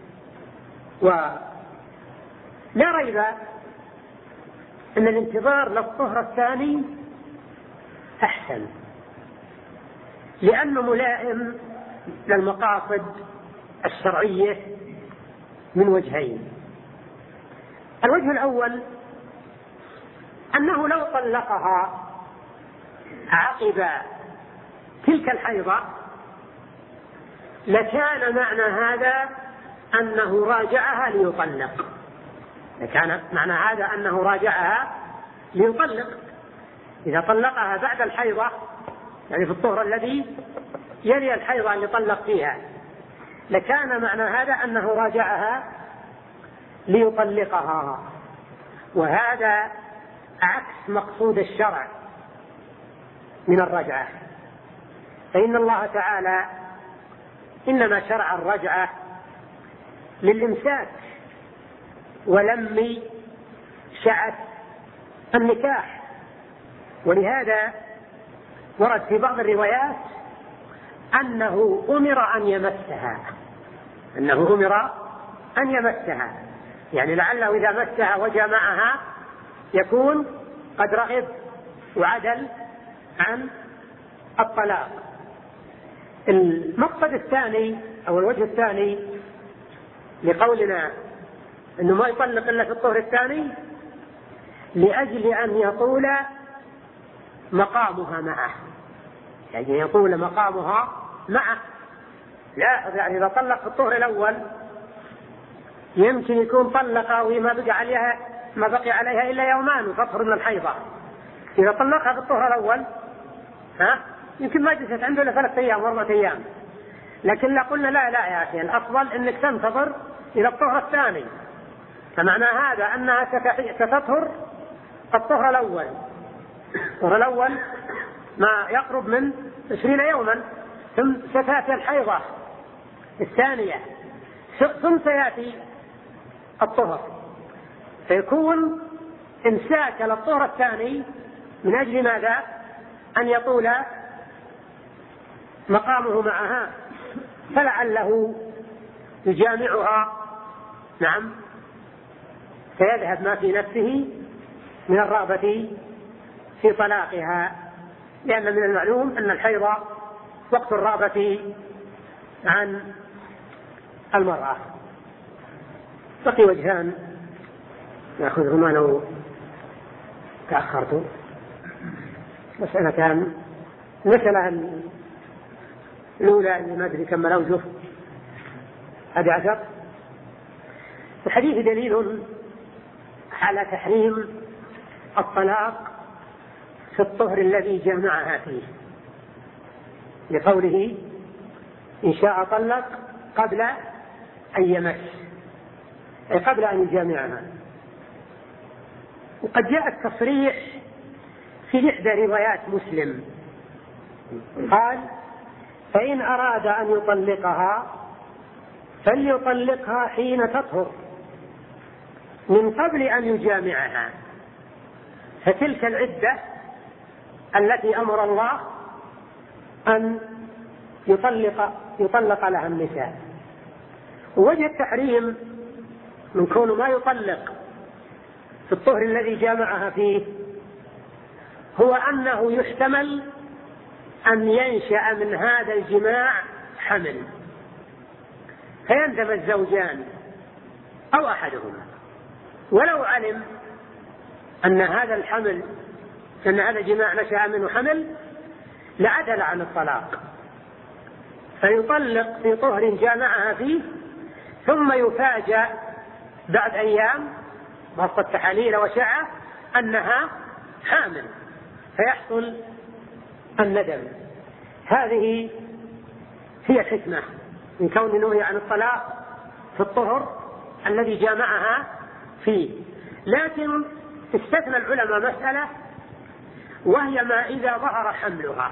ولا ريب أن الانتظار للطهر الثاني أحسن، لأنه ملائم للمقاصد الشرعية من وجهين. الوجه الأول أنه لو طلقها عقب تلك الحيضة لكان معنى هذا أنه راجعها ليطلق، لكان معنى هذا أنه راجعها ليطلق. إذا طلقها بعد الحيضة، يعني في الطهر الذي يلي الحيضة اللي طلق فيها، لكان معنى هذا أنه راجعها ليطلقها، وهذا عكس مقصود الشرع من الرجعة. فإن الله تعالى إنما شرع الرجعة للإمساك ولم شعث النكاح، ولهذا ورد في بعض الروايات أنه أمر أن يمسها، أنه أمر أن يمسها، يعني لعله إذا مسها وجمعها يكون قد رغب وعدل عن الطلاق. المقصد الثاني أو الوجه الثاني لقولنا أنه ما يطلق إلا في الطهر الثاني لأجل أن يطول مقامها معه، يعني يطول مقامها معه. لا يعني إذا طلق في الطهر الأول يمكن يكون طلقها وهي ما بقي عليها ما بقي عليها إلا يومان وتطهر من الحيضة. إذا طلقها في الطهر الأول ها يمكن ما جلست عنده إلا ثلاثة أيام وأربعة أيام، لكن لا قلنا لا لا يا أخي، الأفضل أنك تنتظر إلى الطهر الثاني. فمعنى هذا أنها ستطهر الطهر الأول، الطهر الأول ما يقرب من عشرين يوما، ثم ستأتي الحيضة الثانية، ثم سيأتي الطهر، فيكون إمساك للطهر الثاني من أجل ماذا؟ أن يطول مقامه معها، فلعله يجامعها، نعم، فيذهب ما في نفسه من الرغبة في طلاقها، لأن من المعلوم أن الحيض وقت الرغبة عن المرأة. بقي وجهان نأخذهما لو تأخرت. مسألتان، المسألة الأولى اللي ما أدري كم الأوجه أحد عشر. الحديث دليل على تحريم الطلاق في الطهر الذي جامعها فيه، لقوله إن شاء طلق قبل أن يمس، أي قبل أن يجامعها. وقد جاء التصريح في إحدى روايات مسلم، قال فإن أراد أن يطلقها فليطلقها حين تطهر من قبل أن يجامعها، فتلك العدة التي أمر الله أن يطلق يطلق لها النساء. ووجه التحريم من كون ما يطلق في الطهر الذي جامعها فيه هو أنه يحتمل أن ينشأ من هذا الجماع حمل، فيندم الزوجان أو أحدهما، ولو علم أن هذا الحمل أن هذا الجماع نشأ منه حمل لعدل عن الطلاق، فيطلق في طهر جامعها فيه، ثم يفاجأ بعد أيام وسط التحاليل وشعة أنها حامل، فيحصل الندم. هذه هي الحكمة من كون نهي عن الطلاق في الطهر الذي جامعها فيه. لكن استثنى العلماء مسألة، وهي ما إذا ظهر حملها.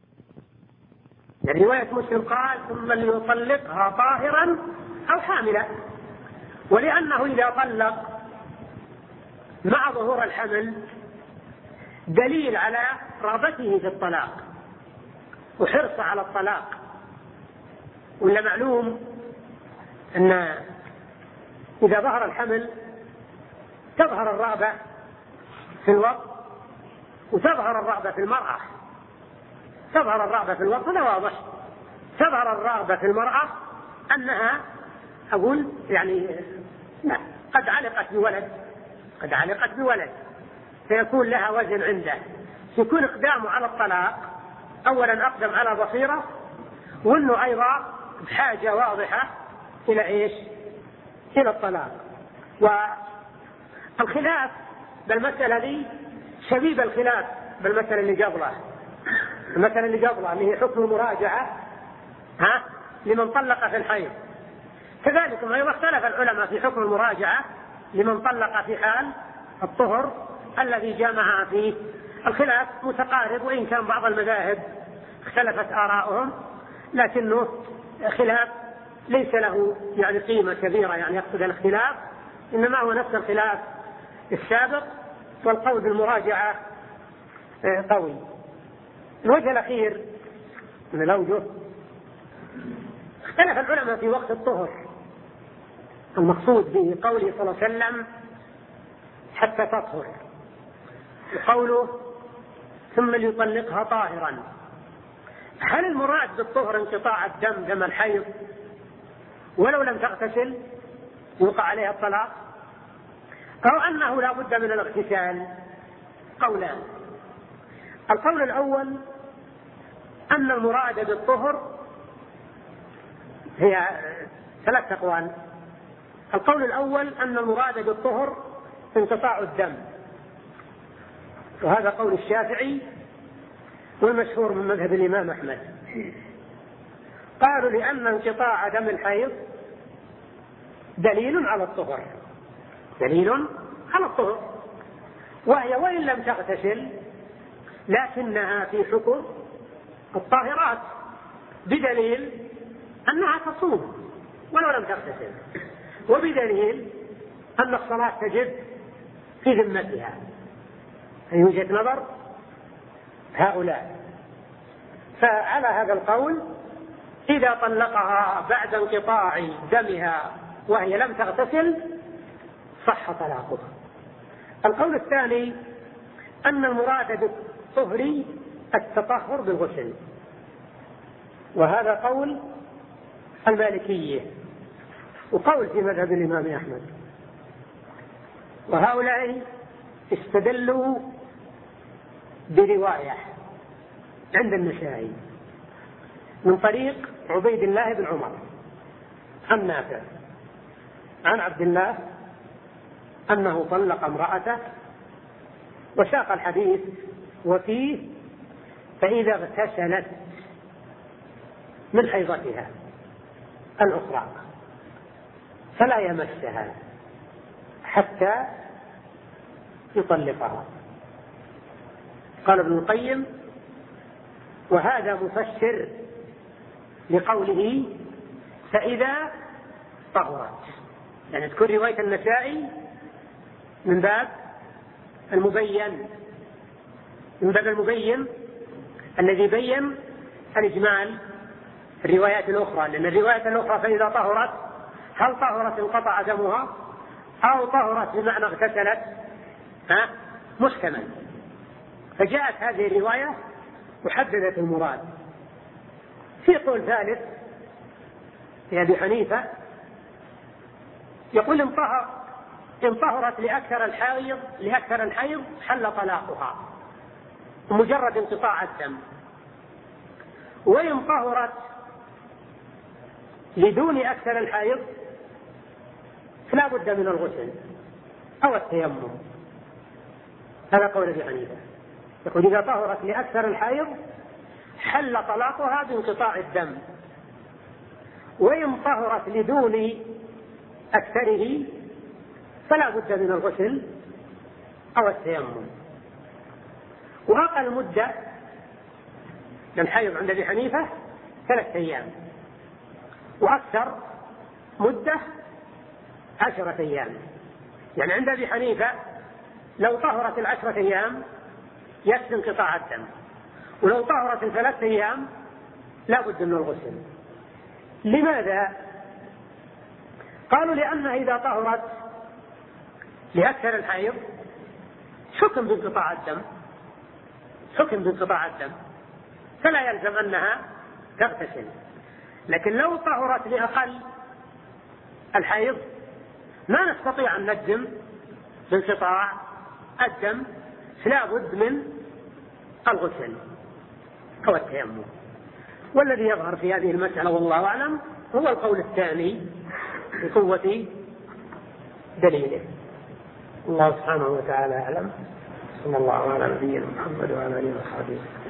يعني رواية مسلم قال ثم ليطلقها طاهرا أو حاملا، ولأنه إذا طلق مع ظهور الحمل دليل على رغبته في الطلاق وحرصه على الطلاق. ولا معلوم أن إذا ظهر الحمل تظهر الرغبة في الوقت وتظهر الرغبة في المرأة. تظهر الرغبة في الوقت هذا واضح. تظهر الرغبة في المرأة أنها أقول يعني قد علقت بولد قد علقت بولد فيكون لها وزن عنده، يكون إقدامه على الطلاق أولا أقدم على بصيرة، وأنه أيضا بحاجة واضحة إلى إيش؟ إلى الطلاق. والخلاف بالمسألة دي شبيب الخلاف بالمسألة اللي قبله. المسألة اللي قبله اللي هي حكم المراجعة ها لمن طلق في الحيض، كذلك أيضا اختلف العلماء في حكم المراجعة لمن طلق في حال الطهر الذي جامعها فيه. الخلاف متقارب، وإن كان بعض المذاهب اختلفت آراؤهم، لكنه خلاف ليس له يعني قيمة كبيرة، يعني يقصد الاختلاف، إنما هو نفس الخلاف السابق، والقول بالمراجعة قوي. الوجه الأخير من الأوجه اختلف العلماء في وقت الطهر المقصود به قوله صلى الله عليه وسلم حتى تطهر، وقوله ثم ليطلقها طاهرا. هل المراد بالطهر انقطاع الدم دم الحيض ولو لم تغتسل يوقع عليها الطلاق، أو أنه لا بد من الاغتسال؟ قولان. القول الأول أن المراد بالطهر هي ثلاث أقوال. القول الأول أن المراد بالطهر انقطاع الدم، وهذا قول الشافعي والمشهور من مذهب الإمام أحمد. قالوا لأن انقطاع دم الحيض دليل على الطهر، دليل على الطهر، وهي وإن لم تغتسل لكنها في حكم الطاهرات، بدليل أنها تصوم ولو لم تغتسل، وبدليل أن الصلاة تجب في ذمتها. هي وجهة نظر هؤلاء. فعلى هذا القول إذا طلقها بعد انقطاع دمها وهي لم تغتسل صح طلاقها. القول الثاني أن المراد بالطهر التطهر بالغسل، وهذا قول المالكية وقول في مذهب الإمام أحمد. وهؤلاء استدلوا برواية عند النسائي من طريق عبيد الله بن عمر عن نافع عن عبد الله أنه طلق امرأته، وساق الحديث وفيه فإذا اغتسلت من حيضتها الأخرى فلا يمسها حتى يطلقها. قال ابن القيم وهذا مفسر لقوله فإذا طهرت، يعني تكون رواية النسائي من باب المبين من باب المبين الذي بين الإجمال في الروايات الأخرى، لأن الروايات الأخرى فإذا طهرت هل طهرت انقطع دمها أو طهرت بمعنى اغتسلت ها محكما، فجاءت هذه الرواية وحددت المراد. في قول ثالث لأبي حنيفة يقول إن طهر إن طهرت لأكثر الحيض لأكثر الحيض حل طلاقها مجرد انقطاع الدم، وإن طهرت لدون أكثر الحيض فلا بد من الغسل أو التيمم. هذا قول ابي حنيفة، يقول إذا طهرت لأكثر الحيض حل طلاقها بانقطاع الدم، وإن طهرت لدون أكثره فلا بد من الغسل أو التيمم. وأقل مدة للحيض عند أبي حنيفة ثلاثة أيام، وأكثر مدة عشرة أيام. يعني عند أبي حنيفة لو طهرت العشرة أيام يكفي انقطاع الدم، ولو طهرت الثلاثة أيام لا بد من الغسل. لماذا؟ قالوا لأنها إذا طهرت لأكثر الحيض حكم بانقطاع الدم، حكم بانقطاع الدم، فلا يلزم أنها تغتسل. لكن لو طهرت لأقل الحيض ما نستطيع أن نجزم بانقطاع الدم، فلا بد من الغسل أو التيمم. والذي يظهر في هذه المسألة والله أعلم هو القول الثاني بقوة دليله. الله سبحانه وتعالى أعلم. صلى الله على نبينا محمد وعلى آله وصحبه.